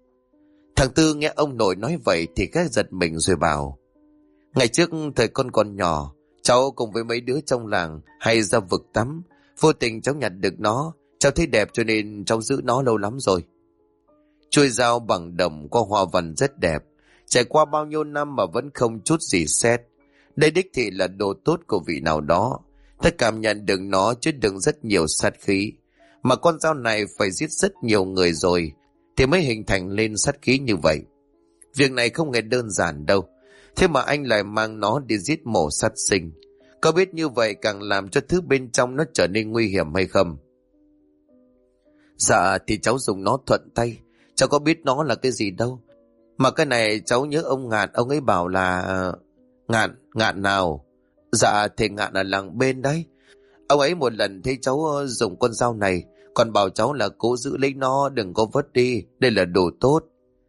Thằng Tư nghe ông nội nói vậy thì khẽ giật mình rồi bảo: ngày trước thời con còn nhỏ, cháu cùng với mấy đứa trong làng hay ra vực tắm, vô tình cháu nhặt được nó, cháu thấy đẹp cho nên cháu giữ nó lâu lắm rồi. Chuôi dao bằng đồng có hoa văn rất đẹp, trải qua bao nhiêu năm mà vẫn không chút gì sét. Đây đích thị là đồ tốt của vị nào đó. Ta cảm nhận được nó chứa đựng rất nhiều sát khí, mà con dao này phải giết rất nhiều người rồi thì mới hình thành lên sát khí như vậy. Việc này không hề đơn giản đâu. Thế mà anh lại mang nó đi giết mổ sát sinh. Có biết như vậy càng làm cho thứ bên trong nó trở nên nguy hiểm hay không? Dạ thì cháu dùng nó thuận tay, cháu có biết nó là cái gì đâu. Mà cái này cháu nhớ ông Ngạn, ông ấy bảo là... Ngạn nào? Dạ thầy Ngạn ở làng bên đấy. Ông ấy một lần thấy cháu dùng con dao này, Còn bảo cháu là cố giữ lấy nó, đừng có vứt đi, đây là đồ tốt.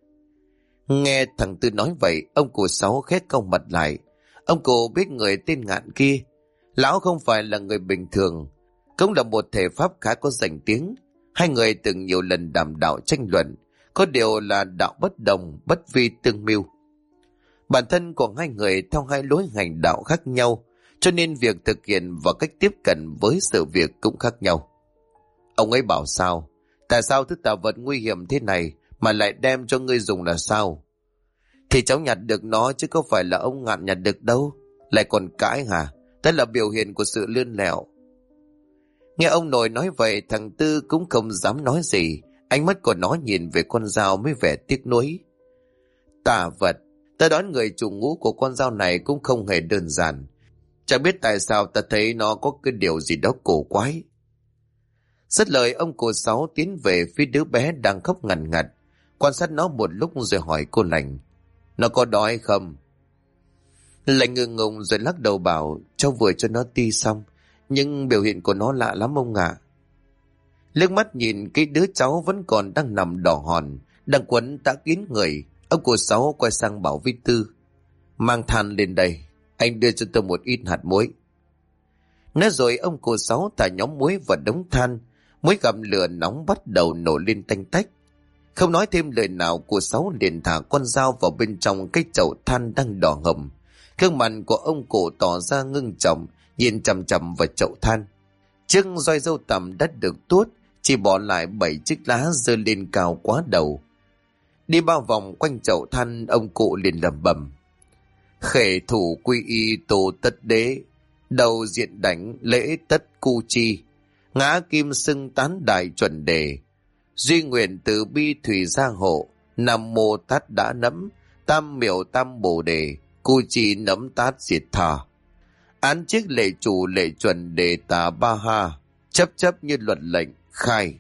Nghe thằng Tư nói vậy, ông cụ Sáu khét cau mặt lại. Ông cụ biết người tên Ngạn kia, lão không phải là người bình thường, cũng là một thể pháp khá có danh tiếng. Hai người từng nhiều lần đàm đạo tranh luận, có điều là đạo bất đồng, bất vi tương mưu. Bản thân của hai người theo hai lối hành đạo khác nhau, cho nên việc thực hiện và cách tiếp cận với sự việc cũng khác nhau. Ông ấy bảo sao? Tại sao thứ tà vật nguy hiểm thế này mà lại đem cho ngươi dùng là sao? Thì cháu nhặt được nó chứ có phải là ông Ngạn nhặt được đâu. Lại còn cãi hả? Đó là biểu hiện của sự lươn lẹo. Nghe ông nội nói vậy, thằng Tư cũng không dám nói gì. Ánh mắt của nó nhìn về con dao mới vẻ tiếc nuối. Tà vật, ta đoán người chủ ngũ của con dao này cũng không hề đơn giản. Chẳng biết tại sao ta thấy nó có cái điều gì đó cổ quái. Dứt lời, ông cụ Sáu tiến về phía đứa bé đang khóc ngằn ngặt, quan sát nó một lúc rồi hỏi cô Lành, nó có đói không? Lành ngượng ngùng rồi lắc đầu bảo, cháu vừa cho nó ti xong, nhưng biểu hiện của nó lạ lắm ông ạ. Liếc mắt nhìn cái đứa cháu vẫn còn đang nằm đỏ hòn, đang quấn tã kín người, ông cụ Sáu quay sang bảo với Tư, mang than lên đây, anh đưa cho tôi một ít hạt muối. Nói rồi ông cụ Sáu thả nhóm muối vào đống than, muối gặp lửa nóng bắt đầu nổ lên tanh tách. Không nói thêm lời nào, cụ Sáu liền thả con dao vào bên trong cái chậu than đang đỏ hầm. Gương mặt của ông cụ tỏ ra ngưng trọng, nhìn chằm chằm vào chậu than. Chiếc roi dâu tằm đã được tuốt, chỉ bỏ lại 7 chiếc lá giơ lên cao quá đầu. Đi bao vòng quanh chậu than, ông cụ liền lẩm bẩm, khể thủ quy y tổ tất đế, đầu diện đánh lễ tất cu chi, ngã kim xưng tán đại chuẩn đề, duy nguyện từ bi thủy gia hộ, nam mô tát đã nẫm, tam miểu tam bồ đề, cu chi nẫm tát diệt thà. Án chiếc lệ chủ lệ chuẩn đề tà ba ha, chấp chấp như luật lệnh, khai.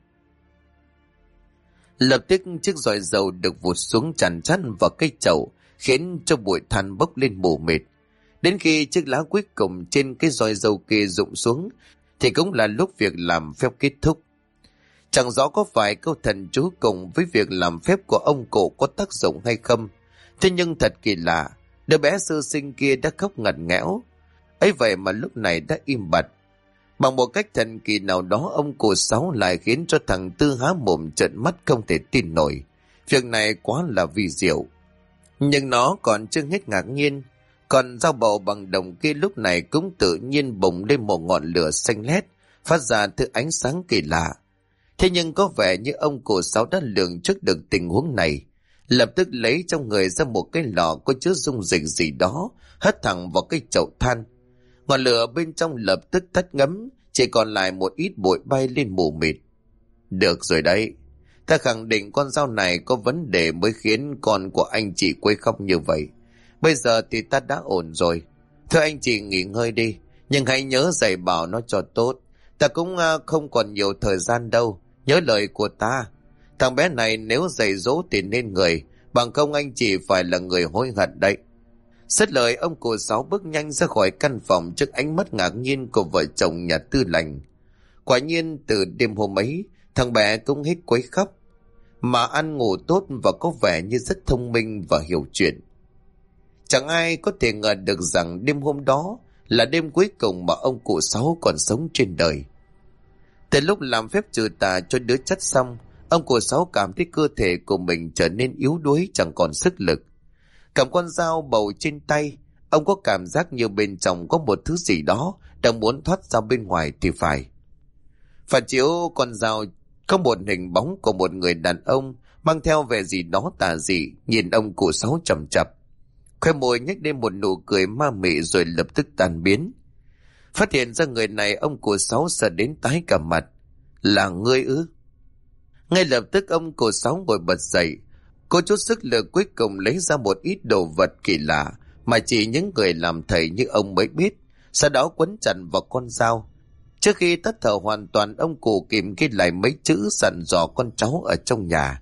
Lập tức chiếc roi dầu được vụt xuống chằn chắn vào cây chậu, khiến cho bụi than bốc lên mù mịt. Đến khi chiếc lá cuối cùng trên cái roi dầu kia rụng xuống, thì cũng là lúc việc làm phép kết thúc. Chẳng rõ có phải câu thần chú cùng với việc làm phép của ông cụ có tác dụng hay không. Thế nhưng thật kỳ lạ, đứa bé sơ sinh kia đã khóc ngặt nghẽo. Ấy vậy mà lúc này đã im bặt. Bằng một cách thần kỳ nào đó, ông cụ Sáu lại khiến cho thằng Tư há mồm trợn mắt không thể tin nổi. Việc này quá là vi diệu. Nhưng nó còn chưa hết ngạc nhiên. Còn dao bầu bằng đồng kia lúc này cũng tự nhiên bùng lên một ngọn lửa xanh lét, phát ra thứ ánh sáng kỳ lạ. Thế nhưng có vẻ như ông cụ Sáu đã lường trước được tình huống này, lập tức lấy trong người ra một cái lọ có chứa dung dịch gì đó, hất thẳng vào cái chậu than. Ngọn lửa bên trong lập tức tắt ngấm, chỉ còn lại một ít bụi bay lên mù mịt. Được rồi đấy, ta khẳng định con dao này có vấn đề mới khiến con của anh chị quấy khóc như vậy. Bây giờ thì ta đã ổn rồi. Thưa anh chị nghỉ ngơi đi, nhưng hãy nhớ dạy bảo nó cho tốt. Ta cũng không còn nhiều thời gian đâu. Nhớ lời của ta. Thằng bé này nếu dạy dỗ thì nên người, bằng không anh chị phải là người hối hận đấy. Dứt lời, ông cụ Sáu bước nhanh ra khỏi căn phòng trước ánh mắt ngạc nhiên của vợ chồng nhà Tư Lành. Quả nhiên từ đêm hôm ấy, thằng bé cũng hết quấy khóc, mà ăn ngủ tốt và có vẻ như rất thông minh và hiểu chuyện. Chẳng ai có thể ngờ được rằng đêm hôm đó là đêm cuối cùng mà ông cụ Sáu còn sống trên đời. Từ lúc làm phép trừ tà cho đứa chất xong, ông cụ Sáu cảm thấy cơ thể của mình trở nên yếu đuối, chẳng còn sức lực. Cầm con dao bầu trên tay, ông có cảm giác như bên trong có một thứ gì đó đang muốn thoát ra bên ngoài thì phải. Phản chiếu con dao có một hình bóng của một người đàn ông mang theo vẻ gì đó tà dị, nhìn ông cụ Sáu chầm chập. Khoe môi nhếch lên một nụ cười ma mị rồi lập tức tan biến. Phát hiện ra người này, ông cụ Sáu sợ đến tái cả mặt. Là ngươi ư? Ngay lập tức ông cụ Sáu ngồi bật dậy, có chút sức lực cuối cùng lấy ra một ít đồ vật kỳ lạ mà chỉ những người làm thầy như ông mới biết, sau đó quấn chặt vào con dao. Trước khi tắt thở hoàn toàn, ông cụ kìm ghi lại mấy chữ dặn dò con cháu ở trong nhà.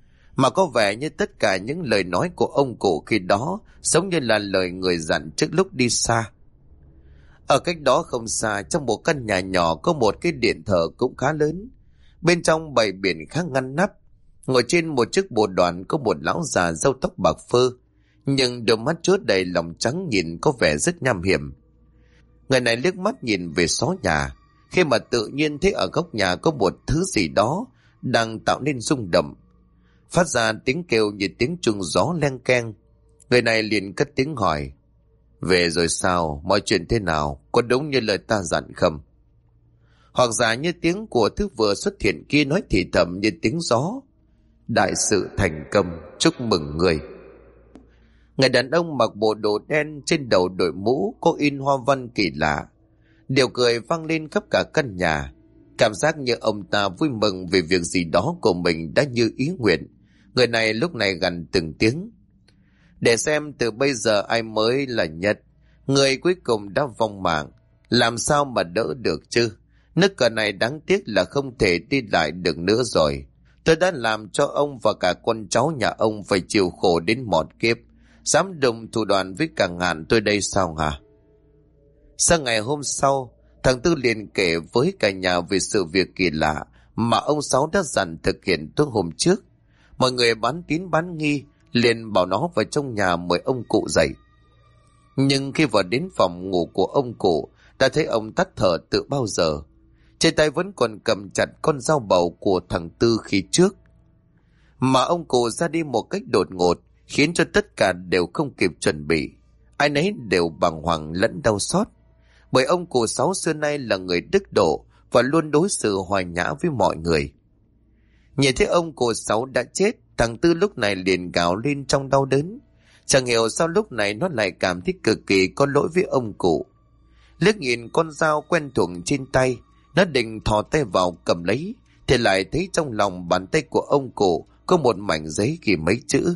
Mà có vẻ như tất cả những lời nói của ông cụ khi đó giống như là lời người dặn trước lúc đi xa. Ở cách đó không xa, trong một căn nhà nhỏ có một cái điện thờ cũng khá lớn. Bên trong bày biển khá ngăn nắp. Ngồi trên một chiếc bồ đoàn có một lão già râu tóc bạc phơ, nhưng đôi mắt chứa đầy lòng trắng nhìn có vẻ rất nham hiểm. Người này liếc mắt nhìn về xó nhà, khi mà tự nhiên thấy ở góc nhà có một thứ gì đó đang tạo nên rung động, phát ra tiếng kêu như tiếng chuông gió len keng. Người này liền cất tiếng hỏi: về rồi sao? Mọi chuyện thế nào? Có đúng như lời ta dặn không? Hoặc giả như tiếng của thứ vừa xuất hiện kia nói thì thầm như tiếng gió: đại sự thành công, chúc mừng người. Người đàn ông mặc bộ đồ đen, trên đầu đội mũ có in hoa văn kỳ lạ. Điều cười vang lên khắp cả căn nhà. Cảm giác như ông ta vui mừng vì việc gì đó của mình đã như ý nguyện. Người này lúc này gằn từng tiếng: để xem từ bây giờ ai mới là nhất. Người cuối cùng đã vong mạng, làm sao mà đỡ được chứ? Nước cờ này đáng tiếc là không thể đi lại được nữa rồi. Tôi đã làm cho ông và cả con cháu nhà ông phải chịu khổ đến mọt kiếp. Dám đồng thủ đoạn với cả Ngạn tôi đây sao hả? Sang ngày hôm sau, thằng Tư liền kể với cả nhà về sự việc kỳ lạ mà ông Sáu đã dặn thực hiện tối hôm trước. Mọi người bán tín bán nghi, liền bảo nó vào trong nhà mời ông cụ dậy. Nhưng khi vào đến phòng ngủ của ông cụ, đã thấy ông tắt thở từ bao giờ. Trên tay vẫn còn cầm chặt con dao bầu của thằng Tư khi trước. Mà ông cụ ra đi một cách đột ngột, khiến cho tất cả đều không kịp chuẩn bị. Ai nấy đều bàng hoàng lẫn đau xót. Bởi ông cụ Sáu xưa nay là người đức độ và luôn đối xử hòa nhã với mọi người. Nhìn thấy ông cụ Sáu đã chết, thằng Tư lúc này liền gào lên trong đau đớn. Chẳng hiểu sao lúc này nó lại cảm thấy cực kỳ có lỗi với ông cụ. Liếc nhìn con dao quen thuộc trên tay, nó định thò tay vào cầm lấy, thì lại thấy trong lòng bàn tay của ông cụ có một mảnh giấy ghi mấy chữ: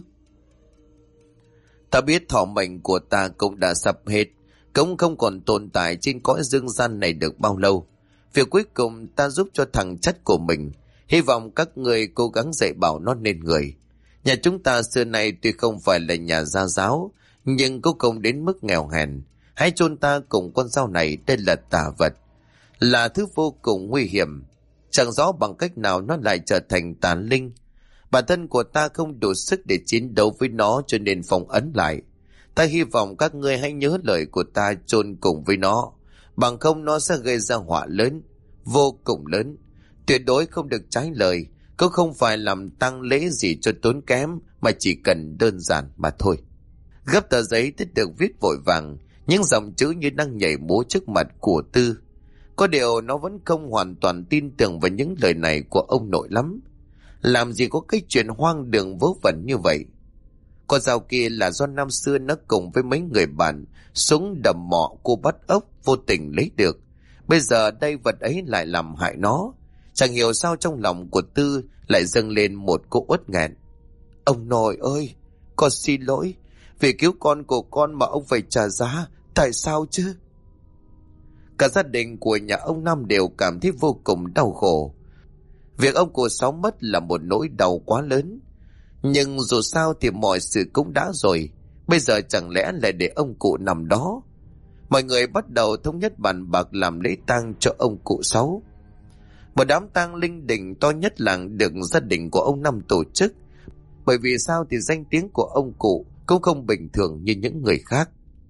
ta biết thọ mệnh của ta cũng đã sập hết, cũng không còn tồn tại trên cõi dương gian này được bao lâu. Việc cuối cùng ta giúp cho thằng chất của mình, hy vọng các người cố gắng dạy bảo nó nên người. Nhà chúng ta xưa nay tuy không phải là nhà gia giáo, nhưng cũng không đến mức nghèo hèn. Hãy chôn ta cùng con dao này, đây là tà vật, là thứ vô cùng nguy hiểm. Chẳng rõ bằng cách nào nó lại trở thành tà linh. Bản thân của ta không đủ sức để chiến đấu với nó, cho nên phong ấn lại. Ta hy vọng các ngươi hãy nhớ lời của ta, chôn cùng với nó, bằng không nó sẽ gây ra họa lớn, vô cùng lớn. Tuyệt đối không được trái lời, cũng không phải làm tang lễ gì cho tốn kém, mà chỉ cần đơn giản mà thôi. Gấp tờ giấy tích được viết vội vàng, những dòng chữ như đang nhảy múa trước mặt của Tư. Có điều nó vẫn không hoàn toàn tin tưởng vào những lời này của ông nội lắm. Làm gì có cái chuyện hoang đường vớ vẩn như vậy. Con dao kia là do năm xưa nó cùng với mấy người bạn súng đầm mọ cô bắt ốc vô tình lấy được. Bây giờ đây vật ấy lại làm hại nó. Chẳng hiểu sao trong lòng của Tư lại dâng lên một cỗ uất nghẹn. Ông nội ơi, con xin lỗi. Vì cứu con của con mà ông phải trả giá. Tại sao chứ? Cả gia đình của nhà ông Năm đều cảm thấy vô cùng đau khổ. Việc ông cụ Sáu mất là một nỗi đau quá lớn. Nhưng dù sao thì mọi sự cũng đã rồi. Bây giờ chẳng lẽ lại để ông cụ nằm đó? Mọi người bắt đầu thống nhất bàn bạc làm lễ tang cho ông cụ Sáu. Một đám tang linh đình to nhất làng được gia đình của ông Năm tổ chức. Bởi vì sao thì danh tiếng của ông cụ cũng không bình thường như những người khác.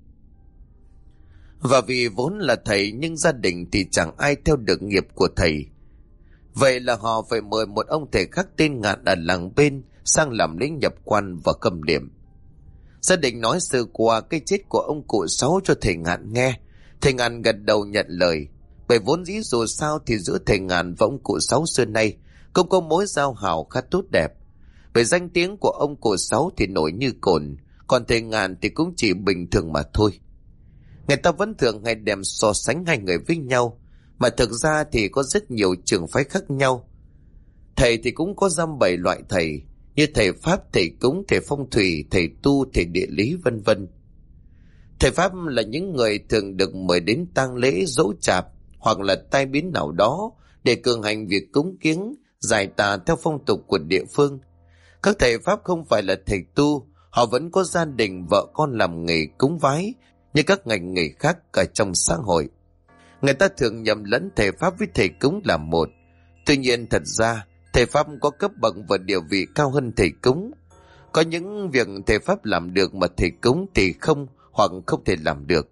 Và vì vốn là thầy nhưng gia đình thì chẳng ai theo được nghiệp của thầy. Vậy là họ phải mời một ông thầy khác tên Ngạn ở làng bên sang làm lễ nhập quan và khâm liệm. Gia đình nói sơ qua cái chết của ông cụ Sáu cho thầy Ngạn nghe. Thầy Ngạn gật đầu nhận lời. Bởi vốn dĩ dù sao thì giữa thầy Ngạn và ông cụ Sáu xưa nay cũng có mối giao hảo khá tốt đẹp. Bởi danh tiếng của ông cụ Sáu thì nổi như cồn, còn thầy Ngạn thì cũng chỉ bình thường mà thôi. Người ta vẫn thường hay đem so sánh hai người với nhau, mà thực ra thì có rất nhiều trường phái khác nhau. Thầy thì cũng có dăm bảy loại thầy, như thầy Pháp, thầy cúng, thầy phong thủy, thầy tu, thầy địa lý vân vân. Thầy Pháp là những người thường được mời đến tang lễ, dỗ chạp hoặc là tai biến nào đó để cường hành việc cúng kiếng, giải tà theo phong tục của địa phương. Các thầy Pháp không phải là thầy tu, họ vẫn có gia đình, vợ con làm nghề cúng vái như các ngành nghề khác cả trong xã hội. Người ta thường nhầm lẫn thầy Pháp với thầy cúng là một. Tuy nhiên thật ra thầy Pháp có cấp bậc và địa vị cao hơn thầy cúng. Có những việc thầy Pháp làm được mà thầy cúng thì không, hoặc không thể làm được.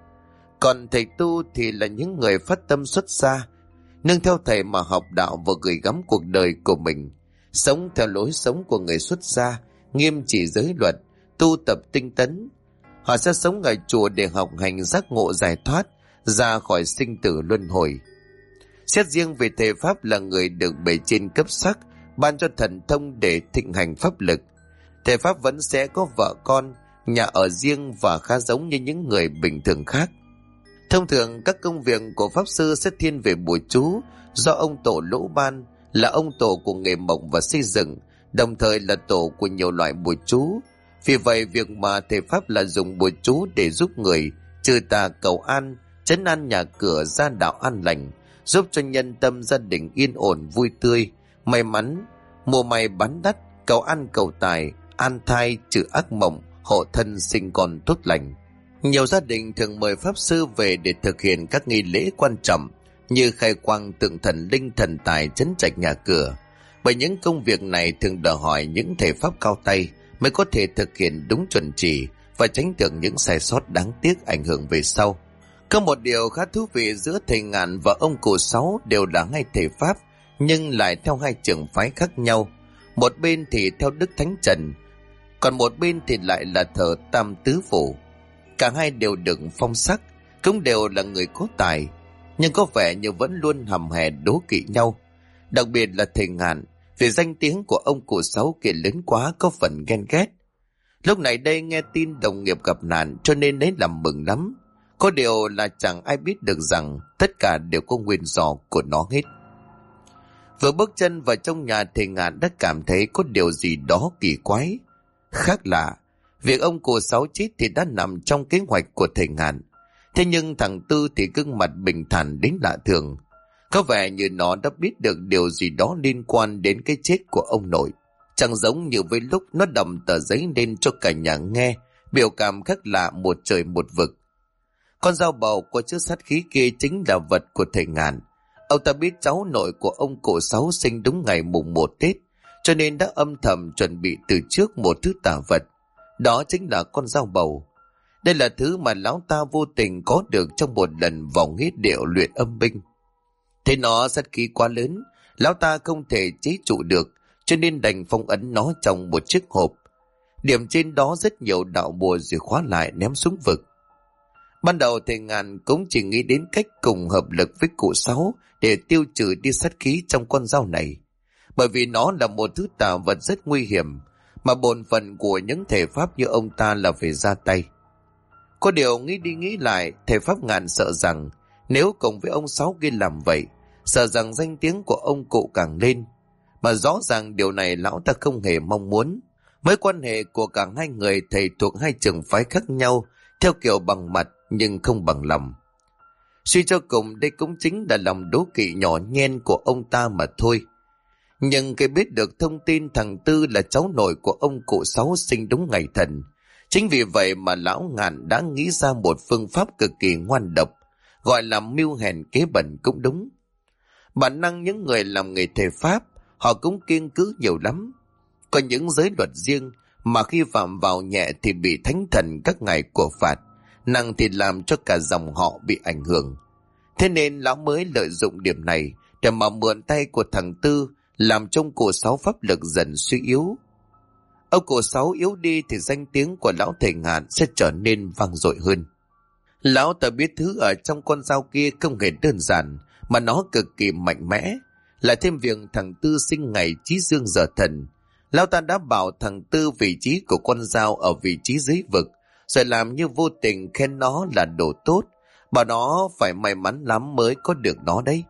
Còn thầy tu thì là những người phát tâm xuất gia, nương theo thầy mà học đạo và gửi gắm cuộc đời của mình, sống theo lối sống của người xuất gia, nghiêm chỉ giới luật, tu tập tinh tấn. Họ sẽ sống ở chùa để học hành giác ngộ giải thoát, ra khỏi sinh tử luân hồi. Xét riêng về thầy Pháp là người được bề trên cấp sắc, ban cho thần thông để thịnh hành pháp lực. Thầy Pháp vẫn sẽ có vợ con, nhà ở riêng và khá giống như những người bình thường khác. Thông thường các công việc của Pháp Sư sẽ thiên về bùa chú, do ông tổ Lỗ Ban là ông tổ của nghề mộc và xây dựng, đồng thời là tổ của nhiều loại bùa chú. Vì vậy việc mà thầy Pháp là dùng bùa chú để giúp người trừ tà cầu an, trấn an nhà cửa, gia đạo an lành, giúp cho nhân tâm gia đình yên ổn vui tươi, may mắn, mùa may bán đắt, cầu ăn cầu tài, an thai, trừ ác mộng, hộ thân sinh con tốt lành. Nhiều gia đình thường mời Pháp Sư về để thực hiện các nghi lễ quan trọng như khai quang tượng thần linh, thần tài, trấn trạch nhà cửa. Bởi những công việc này thường đòi hỏi những thầy Pháp cao tay mới có thể thực hiện đúng chuẩn chỉ và tránh được những sai sót đáng tiếc ảnh hưởng về sau. Có một điều khá thú vị giữa thầy Ngạn và ông cụ Sáu đều là hai thầy Pháp, nhưng lại theo hai trường phái khác nhau. Một bên thì theo Đức Thánh Trần, còn một bên thì lại là thờ Tam Tứ Phủ. Cả hai đều được phong sắc, cũng đều là người có tài, nhưng có vẻ như vẫn luôn hầm hè đố kỵ nhau. Đặc biệt là thầy Ngạn, vì danh tiếng của ông cụ Sáu kia lớn quá, có phần ghen ghét. Lúc này đây nghe tin đồng nghiệp gặp nạn cho nên lấy làm mừng lắm. Có điều là chẳng ai biết được rằng tất cả đều có nguyên do của nó hết. Vừa bước chân vào trong nhà, thầy Ngạn đã cảm thấy có điều gì đó kỳ quái. Khác lạ, việc ông cụ Sáu chết thì đã nằm trong kế hoạch của thầy Ngạn. Thế nhưng thằng Tư thì gương mặt bình thản đến lạ thường. Có vẻ như nó đã biết được điều gì đó liên quan đến cái chết của ông nội. Chẳng giống như với lúc nó đầm tờ giấy lên cho cả nhà nghe, biểu cảm khác lạ một trời một vực. Con dao bầu có chứa sát khí kia chính là vật của thầy Ngạn. Ông ta biết cháu nội của ông cụ Sáu sinh đúng ngày mùng 1 Tết, cho nên đã âm thầm chuẩn bị từ trước một thứ tà vật. Đó chính là con dao bầu. Đây là thứ mà lão ta vô tình có được trong một lần vào nghĩa điệu luyện âm binh. Thế nó sát khí quá lớn, lão ta không thể chế trụ được, cho nên đành phong ấn nó trong một chiếc hộp. Điểm trên đó rất nhiều đạo bùa rồi khóa lại ném xuống vực. Ban đầu thầy Ngạn cũng chỉ nghĩ đến cách cùng hợp lực với cụ Sáu để tiêu trừ đi sát khí trong con dao này. Bởi vì nó là một thứ tà vật rất nguy hiểm, mà bổn phận của những thầy Pháp như ông ta là phải ra tay. Có điều nghĩ đi nghĩ lại, thầy Pháp Ngạn sợ rằng nếu cùng với ông Sáu kia làm vậy, sợ rằng danh tiếng của ông cụ càng lên. Mà rõ ràng điều này lão ta không hề mong muốn. Mối quan hệ của cả hai người thầy thuộc hai trường phái khác nhau, theo kiểu bằng mặt nhưng không bằng lòng. Suy cho cùng đây cũng chính là lòng đố kỵ nhỏ nhen của ông ta mà thôi. Nhưng khi biết được thông tin thằng Tư là cháu nội của ông cụ Sáu sinh đúng ngày thần, chính vì vậy mà lão Ngạn đã nghĩ ra một phương pháp cực kỳ ngoan độc, gọi là mưu hèn kế bẩn cũng đúng. Bản năng những người làm nghề thầy Pháp, họ cũng kiêng cữ nhiều lắm. Có những giới luật riêng mà khi phạm vào nhẹ thì bị thánh thần các ngài của phạt, nặng thì làm cho cả dòng họ bị ảnh hưởng. Thế nên lão mới lợi dụng điểm này để mà mượn tay của thằng Tư, làm trong cụ Sáu pháp lực dần suy yếu. Ông cụ Sáu yếu đi thì danh tiếng của lão thầy Ngạn sẽ trở nên vang dội hơn. Lão ta biết thứ ở trong con dao kia không hề đơn giản, mà nó cực kỳ mạnh mẽ. Lại thêm việc thằng Tư sinh ngày chí dương giờ thần, lão ta đã bảo thằng Tư vị trí của con dao ở vị trí dưới vực, rồi làm như vô tình khen nó là đồ tốt, bảo nó phải may mắn lắm mới có được nó đấy.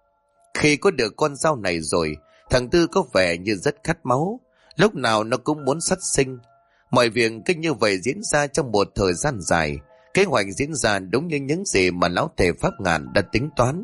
Khi có được con dao này rồi, thằng Tư có vẻ như rất khát máu, lúc nào nó cũng muốn sát sinh. Mọi việc cứ như vậy diễn ra trong một thời gian dài, kế hoạch diễn ra đúng như những gì mà lão thầy Pháp Ngạn đã tính toán.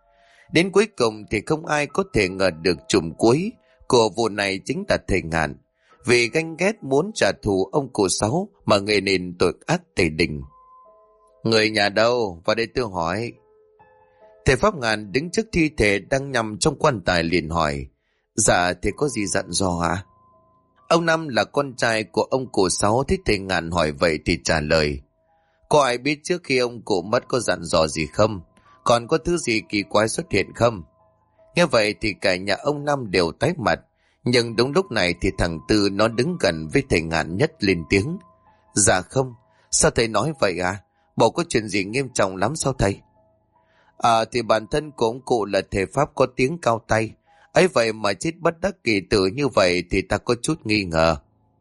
Đến cuối cùng thì không ai có thể ngờ được trùm cuối của vụ này chính là thầy Ngạn, vì ganh ghét muốn trả thù ông cụ Sáu mà gây nên tội ác tày đình. Người nhà đâu? Vào đây tôi hỏi. Thầy Pháp Ngàn đứng trước thi thể đang nằm trong quan tài liền hỏi: Dạ thầy có gì dặn dò ạ? Ông Năm là con trai của ông cụ Sáu thấy thầy Ngàn hỏi vậy thì trả lời: Có ai biết trước khi ông cụ mất có dặn dò gì không? Còn có thứ gì kỳ quái xuất hiện không? Nghe vậy thì cả nhà ông Năm đều tái mặt. Nhưng đúng lúc này thì thằng Tư nó đứng gần với thầy Ngàn nhất lên tiếng: Dạ không. Sao thầy nói vậy à? Bộ có chuyện gì nghiêm trọng lắm sao thầy? Thì bản thân của ông cụ là thầy Pháp có tiếng cao tay. Ấy vậy mà chết bất đắc kỳ tử như vậy thì ta có chút nghi ngờ.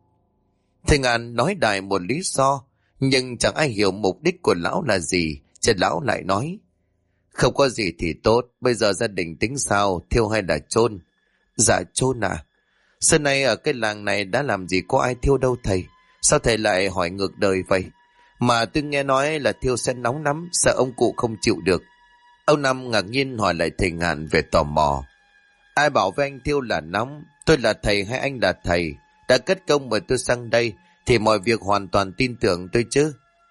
Thầy Ngàn nói đại một lý do, nhưng chẳng ai hiểu mục đích của lão là gì. Chứ lão lại nói: Không có gì thì tốt, bây giờ gia đình tính sao, thiêu hay là chôn? Dạ chôn à? Xưa nay ở cái làng này đã làm gì có ai thiêu đâu thầy. Sao thầy lại hỏi ngược đời vậy? Mà tôi nghe nói là thiêu sẽ nóng lắm, sợ ông cụ không chịu được. Ông Năm ngạc nhiên hỏi lại thầy Ngàn về tò mò: Ai bảo với anh thiêu là nóng? Tôi là thầy hay anh là thầy? Đã cất công mời tôi sang đây thì mọi việc hoàn toàn tin tưởng tôi chứ.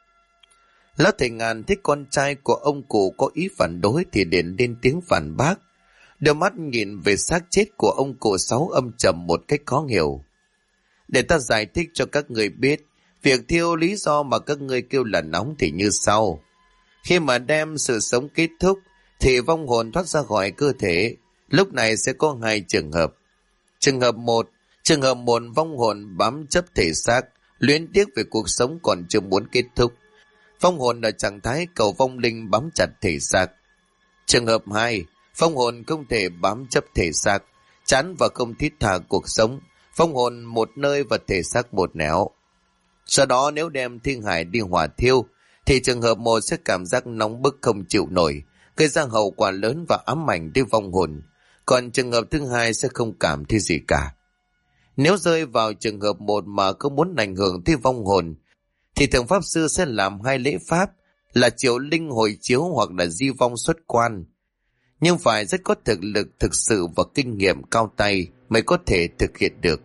Lão thầy Ngàn thích con trai của ông cụ có ý phản đối thì liền lên tiếng phản bác. Đôi mắt nhìn về xác chết của ông cụ Sáu âm trầm một cách khó hiểu. Để ta giải thích cho các người biết, việc thiêu lý do mà các ngươi kêu là nóng thì như sau. Khi mà đem sự sống kết thúc thì vong hồn thoát ra khỏi cơ thể. Lúc này sẽ có hai trường hợp. Trường hợp một vong hồn bám chấp thể xác, luyến tiếc về cuộc sống còn chưa muốn kết thúc. Vong hồn ở trạng thái cầu vong linh bám chặt thể xác. Trường hợp 2, vong hồn không thể bám chấp thể xác, chán và không thiết tha cuộc sống. Vong hồn một nơi và thể xác một nẻo. Sau đó nếu đem thi hài đi hỏa thiêu thì trường hợp 1 sẽ cảm giác nóng bức không chịu nổi, gây ra hậu quả lớn và ám ảnh đến vong hồn. Còn trường hợp thứ 2 sẽ không cảm thấy gì cả. Nếu rơi vào trường hợp 1 mà không muốn ảnh hưởng tới vong hồn thì thượng pháp sư sẽ làm 2 lễ pháp là triệu linh hồi chiếu hoặc là di vong xuất quan. Nhưng phải rất có thực lực thực sự và kinh nghiệm cao tay mới có thể thực hiện được.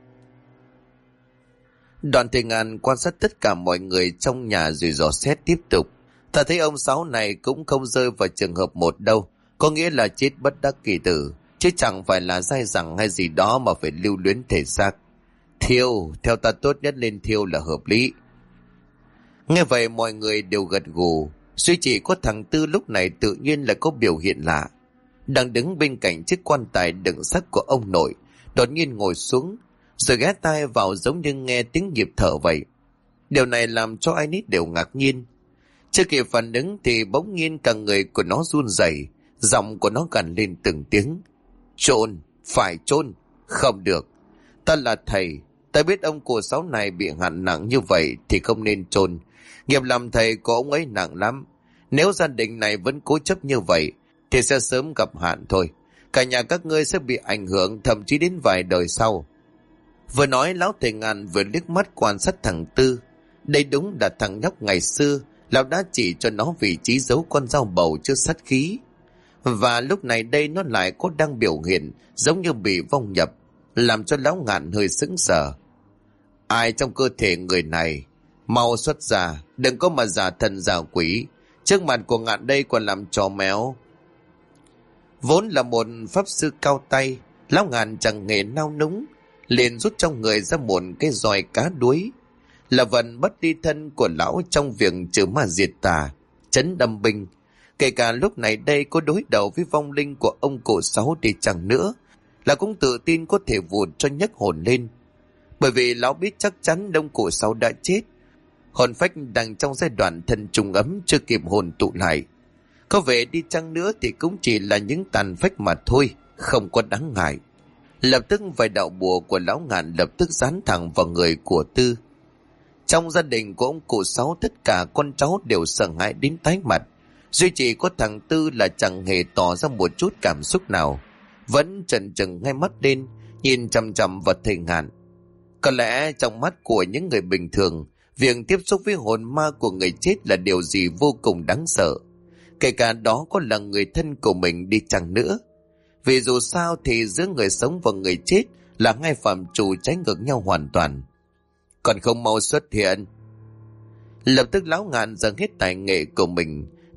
Đoàn thầy Ngàn quan sát tất cả mọi người trong nhà rồi dò xét tiếp tục. Ta thấy ông Sáu này cũng không rơi vào trường hợp 1 đâu, có nghĩa là chết bất đắc kỳ tử, chứ chẳng phải là dai dẳng hay gì đó mà phải lưu luyến thể xác. Thiêu, theo ta tốt nhất lên thiêu là hợp lý. Nghe vậy mọi người đều gật gù, duy chỉ có thằng Tư lúc này tự nhiên là có biểu hiện lạ. Đang đứng bên cạnh chiếc quan tài đựng xác của ông nội, đột nhiên ngồi xuống, rồi ghé tai vào giống như nghe tiếng nhịp thở vậy. Điều này làm cho ai nấy đều ngạc nhiên. Chưa kịp phản ứng thì bỗng nhiên cả người của nó run rẩy, giọng của nó gằn lên từng tiếng: Chôn, phải chôn, không được. Ta là thầy, ta biết ông cụ Sáu này bị hạn nặng như vậy thì không nên chôn. Nghiệp làm thầy của ông ấy nặng lắm. Nếu gia đình này vẫn cố chấp như vậy thì sẽ sớm gặp hạn thôi. Cả nhà các ngươi sẽ bị ảnh hưởng, thậm chí đến vài đời sau. Vừa nói lão thầy Ngàn vừa liếc mắt quan sát thằng Tư. Đây đúng là thằng nhóc ngày xưa lão đã chỉ cho nó vị trí giấu con dao bầu trước sát khí. Và lúc này đây nó lại có đang biểu hiện giống như bị vong nhập, làm cho lão Ngạn hơi sững sờ. Ai trong cơ thể người này? Mau xuất ra, đừng có mà giả thần giả quỷ. Trước mặt của Ngạn đây còn làm trò méo. Vốn là một pháp sư cao tay, lão Ngạn chẳng hề nao núng, liền rút trong người ra một cái roi cá đuối, là vận bất đi thân của lão trong việc trừ ma diệt tà, trấn đâm binh. Kể cả lúc này đây có đối đầu với vong linh của ông cụ Sáu đi chẳng nữa, là cũng tự tin có thể vụt cho nhấc hồn lên. Bởi vì lão biết chắc chắn ông cụ Sáu đã chết, hồn phách đang trong giai đoạn thân trùng ấm chưa kịp hồn tụ lại. Có vẻ đi chăng nữa thì cũng chỉ là những tàn phách mà thôi, không có đáng ngại. Lập tức vài đạo bùa của lão Ngạn lập tức dán thẳng vào người của Tư. Trong gia đình của ông cụ Sáu, tất cả con cháu đều sợ hãi đến tái mặt. Duy chỉ có thằng Tư là chẳng hề tỏ ra một chút cảm xúc nào, vẫn trần trừng hai mắt lên, nhìn chằm chằm vào thầy Ngạn. Có lẽ trong mắt của những người bình thường, việc tiếp xúc với hồn ma của người chết là điều gì vô cùng đáng sợ, kể cả đó có là người thân của mình đi chăng nữa. Vì dù sao thì giữa người sống và người chết là hai phạm trù trái ngược nhau hoàn toàn. Còn không mau xuất hiện. Lập tức lão Ngạn dâng hết tài nghệ của mình,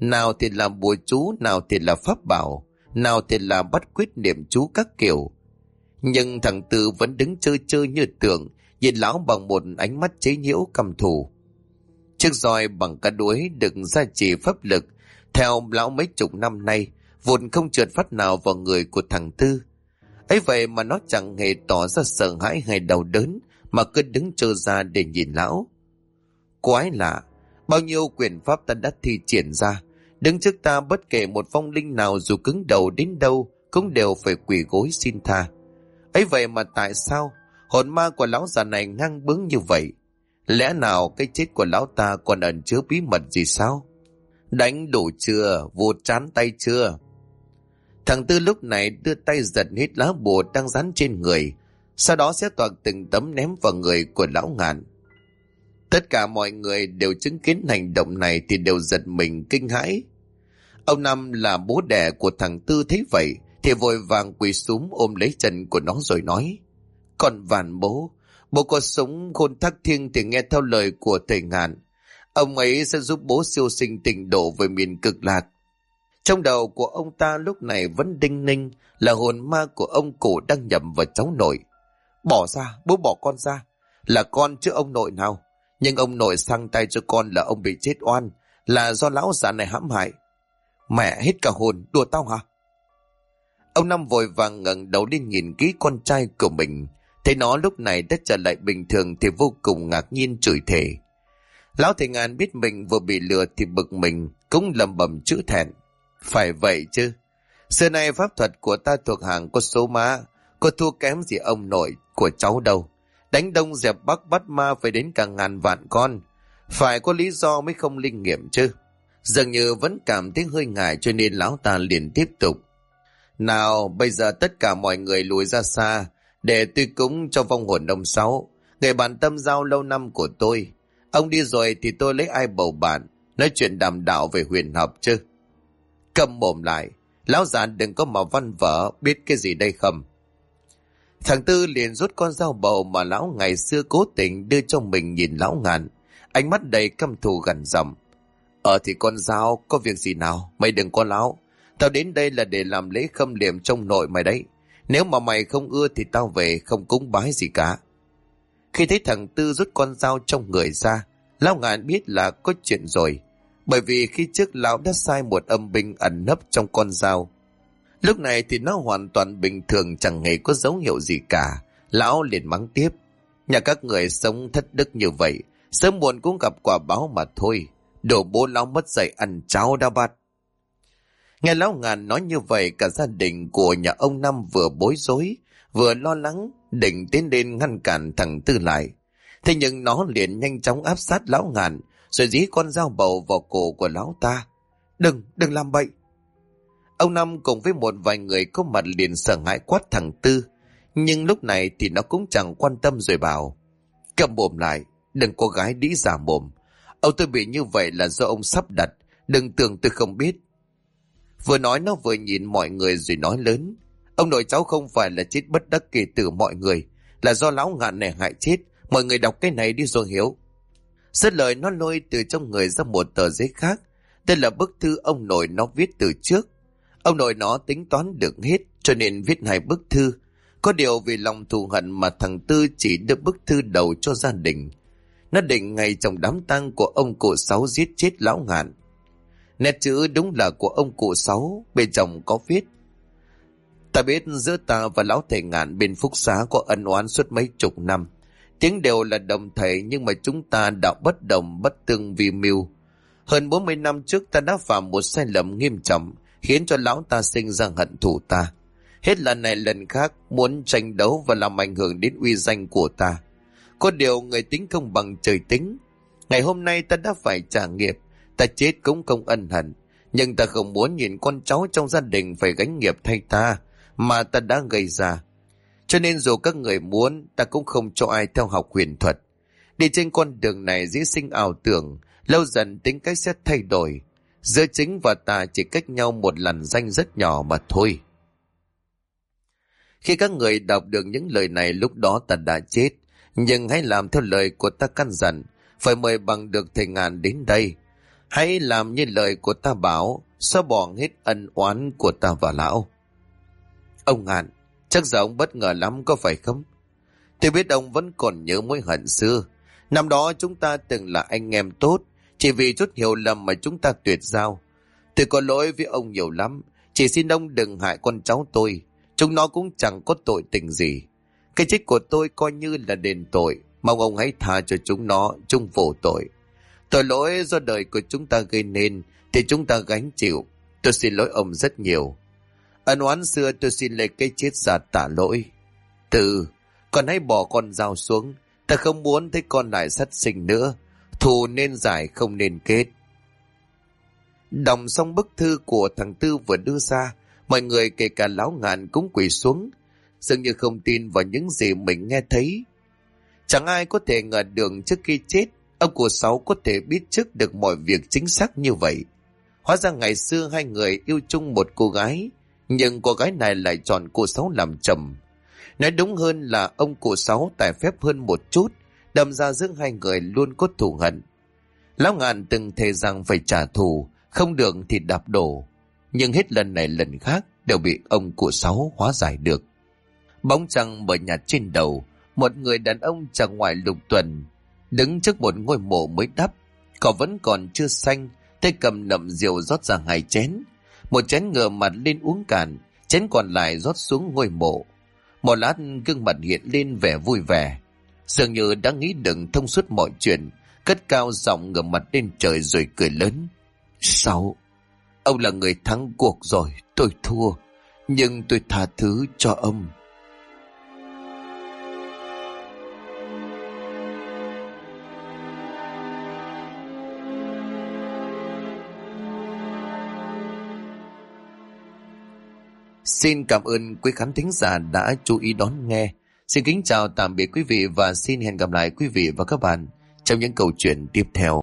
nào thì là bùa chú, nào thì là pháp bảo, nào thì là bắt quyết niệm chú các kiểu. Nhưng thằng Tư vẫn đứng chơi chơi như tượng, nhìn lão bằng một ánh mắt chế nhiễu căm thù. Chiếc roi bằng cá đuối đựng gia trì pháp lực theo lão mấy chục năm nay vốn không trượt phát nào vào người của thằng Tư. Ấy vậy mà nó chẳng hề tỏ ra sợ hãi hay đau đớn, mà cứ đứng trơ ra để nhìn lão. Quái lạ, bao nhiêu quyền pháp ta đã thi triển ra, đứng trước ta bất kể một vong linh nào dù cứng đầu đến đâu cũng đều phải quỳ gối xin tha. Ấy vậy mà tại sao hồn ma của lão già này ngang bướng như vậy? Lẽ nào cái chết của lão ta còn ẩn chứa bí mật gì sao? Đánh đủ chưa? Vụt chán tay chưa? Thằng Tư lúc này đưa tay giật hết lá bùa đang dán trên người, sau đó sẽ toạc từng tấm ném vào người của lão Ngạn. Tất cả mọi người đều chứng kiến hành động này thì đều giật mình kinh hãi. Ông Năm là bố đẻ của thằng Tư thấy vậy thì vội vàng quỳ xuống ôm lấy chân của nó rồi nói: Con vàn bố, bố có sống khôn thác thiêng thì nghe theo lời của thầy Ngạn. Ông ấy sẽ giúp bố siêu sinh tịnh độ về miền Cực Lạc. Trong đầu của ông ta lúc này vẫn đinh ninh là hồn ma của ông cụ đang nhầm vào cháu nội. Bỏ ra, bố bỏ con ra. Là con chứ ông nội nào. Nhưng ông nội sang tay cho con là ông bị chết oan, là do lão già này hãm hại. Mẹ hết cả hồn, đùa tao hả? Ông Năm vội vàng ngẩng đầu lên nhìn kỹ con trai của mình, thấy nó lúc này đã trở lại bình thường thì vô cùng ngạc nhiên chửi thề. Lão thầy Ngạn biết mình vừa bị lừa thì bực mình, cũng lẩm bẩm chữ thẹn. Phải vậy chứ, xưa nay pháp thuật của ta thuộc hàng có số má, có thua kém gì ông nội của cháu đâu. Đánh đông dẹp bắc bắt ma phải đến cả ngàn vạn con, phải có lý do mới không linh nghiệm chứ. Dường như vẫn cảm thấy hơi ngại cho nên lão ta liền tiếp tục. Nào bây giờ tất cả mọi người lùi ra xa để tuy cúng cho vong hồn ông Sáu, người bạn tâm giao lâu năm của tôi. Ông đi rồi thì tôi lấy ai bầu bạn, nói chuyện đàm đạo về huyền học chứ. Cầm mồm lại, lão già đừng có mà văn vở, biết cái gì đây không? Thằng Tư liền rút con dao bầu mà lão ngày xưa cố tình đưa cho mình nhìn lão Ngạn, ánh mắt đầy căm thù gằn giọng. Thì con dao có việc gì nào, mày đừng có láo. Tao đến đây là để làm lễ khâm liệm trong nội mày đấy. Nếu mà mày không ưa thì tao về không cúng bái gì cả. Khi thấy thằng Tư rút con dao trong người ra, lão Ngạn biết là có chuyện rồi. Bởi vì khi trước lão đã sai một âm binh ẩn nấp trong con dao. Lúc này thì nó hoàn toàn bình thường, chẳng hề có dấu hiệu gì cả. Lão liền mắng tiếp: Nhà các người sống thất đức như vậy, sớm muộn cũng gặp quả báo mà thôi. Đồ bố lão mất dạy ăn cháo đã bát. Nghe lão Ngạn nói như vậy, cả gia đình của nhà ông Năm vừa bối rối vừa lo lắng, định tiến lên ngăn cản thằng Tư lại. Thế nhưng nó liền nhanh chóng áp sát lão Ngạn, rồi dí con dao bầu vào cổ của lão ta. Đừng làm bậy. Ông Năm cùng với một vài người có mặt liền sợ hãi quát thằng Tư, nhưng lúc này thì nó cũng chẳng quan tâm rồi bảo: Cầm mồm lại, đừng có gái đĩ giả mồm. Ông tôi bị như vậy là do ông sắp đặt, đừng tưởng tôi không biết. Vừa nói nó vừa nhìn mọi người rồi nói lớn: Ông nội cháu không phải là chết bất đắc kỳ tử mọi người, là do lão Ngạn này hại chết. Mọi người đọc cái này đi rồi hiểu. Dứt lời nó lôi từ trong người ra một tờ giấy khác. Đây là bức thư ông nội nó viết từ trước. Ông nội nó tính toán được hết cho nên viết 2 bức thư. Có điều vì lòng thù hận mà thằng Tư chỉ đưa bức thư đầu cho gia đình. Nó định ngày trong đám tang của ông cụ Sáu giết chết lão Ngạn. Nét chữ đúng là của ông cụ Sáu, bên trong có viết: Ta biết giữa ta và lão thầy Ngạn bên Phúc Xá có ân oán suốt mấy chục năm. Tiếng đều là đồng thầy, nhưng mà chúng ta đạo bất đồng bất tương vì mưu. Hơn 40 năm trước ta đã phạm một sai lầm nghiêm trọng, khiến cho lão ta sinh ra hận thù ta. Hết lần này lần khác muốn tranh đấu và làm ảnh hưởng đến uy danh của ta. Có điều người tính không bằng trời tính. Ngày hôm nay ta đã phải trả nghiệp. Ta chết cũng không ân hận, nhưng ta không muốn nhìn con cháu trong gia đình phải gánh nghiệp thay ta mà ta đã gây ra. Cho nên dù các người muốn, ta cũng không cho ai theo học huyền thuật. Đi trên con đường này dễ sinh ảo tưởng, lâu dần tính cách sẽ thay đổi. Giữa chính và ta chỉ cách nhau một làn ranh rất nhỏ mà thôi. Khi các người đọc được những lời này, lúc đó ta đã chết. Nhưng hãy làm theo lời của ta căn dặn, phải mời bằng được thầy Ngạn đến đây. Hãy làm như lời của ta bảo, xóa bỏ hết ân oán của ta và lão. Ông Ngạn, chắc giờ ông bất ngờ lắm có phải không? Tôi biết ông vẫn còn nhớ mối hận xưa. Năm đó chúng ta từng là anh em tốt, chỉ vì chút hiểu lầm mà chúng ta tuyệt giao. Tôi có lỗi với ông nhiều lắm, chỉ xin ông đừng hại con cháu tôi. Chúng nó cũng chẳng có tội tình gì. Cái chết của tôi coi như là đền tội, mong ông hãy tha cho chúng nó, chúng vô tội. Tội lỗi do đời của chúng ta gây nên thì chúng ta gánh chịu. Tôi xin lỗi ông rất nhiều. Ân oán xưa tôi xin lấy cái chết ra tạ lỗi. Con hãy bỏ con dao xuống. Ta không muốn thấy con lại sát sinh nữa. Thù nên giải không nên kết. Đọc xong bức thư của thằng Tư vừa đưa ra, mọi người kể cả Lão Ngạn cũng quỳ xuống, dường như không tin vào những gì mình nghe thấy. Chẳng ai có thể ngờ được trước khi chết, ông cụ Sáu có thể biết trước được mọi việc chính xác như vậy. Hóa ra ngày xưa hai người yêu chung một cô gái, nhưng cô gái này lại chọn cô Sáu làm chồng. Nói đúng hơn là ông cụ Sáu tài phép hơn một chút, đâm ra giữa hai người luôn có thù hận. Lão Ngạn từng thề rằng phải trả thù, không được thì đạp đổ, nhưng hết lần này lần khác đều bị ông cụ Sáu hóa giải được. Bóng trăng mở nhạt trên đầu, một người đàn ông chạc ngoại lục tuần đứng trước một ngôi mộ mới đắp, cỏ vẫn còn chưa xanh, tay cầm nậm rượu rót ra 2 chén. Một chén ngửa mặt lên uống cạn, chén còn lại rót xuống ngôi mộ. Một lát gương mặt hiện lên vẻ vui vẻ, dường như đã nghĩ đừng thông suốt mọi chuyện, cất cao giọng ngửa mặt lên trời rồi cười lớn. Sáu, ông là người thắng cuộc rồi, tôi thua, nhưng tôi tha thứ cho ông. Xin cảm ơn quý khán thính giả đã chú ý đón nghe. Xin kính chào tạm biệt quý vị và xin hẹn gặp lại quý vị và các bạn trong những câu chuyện tiếp theo.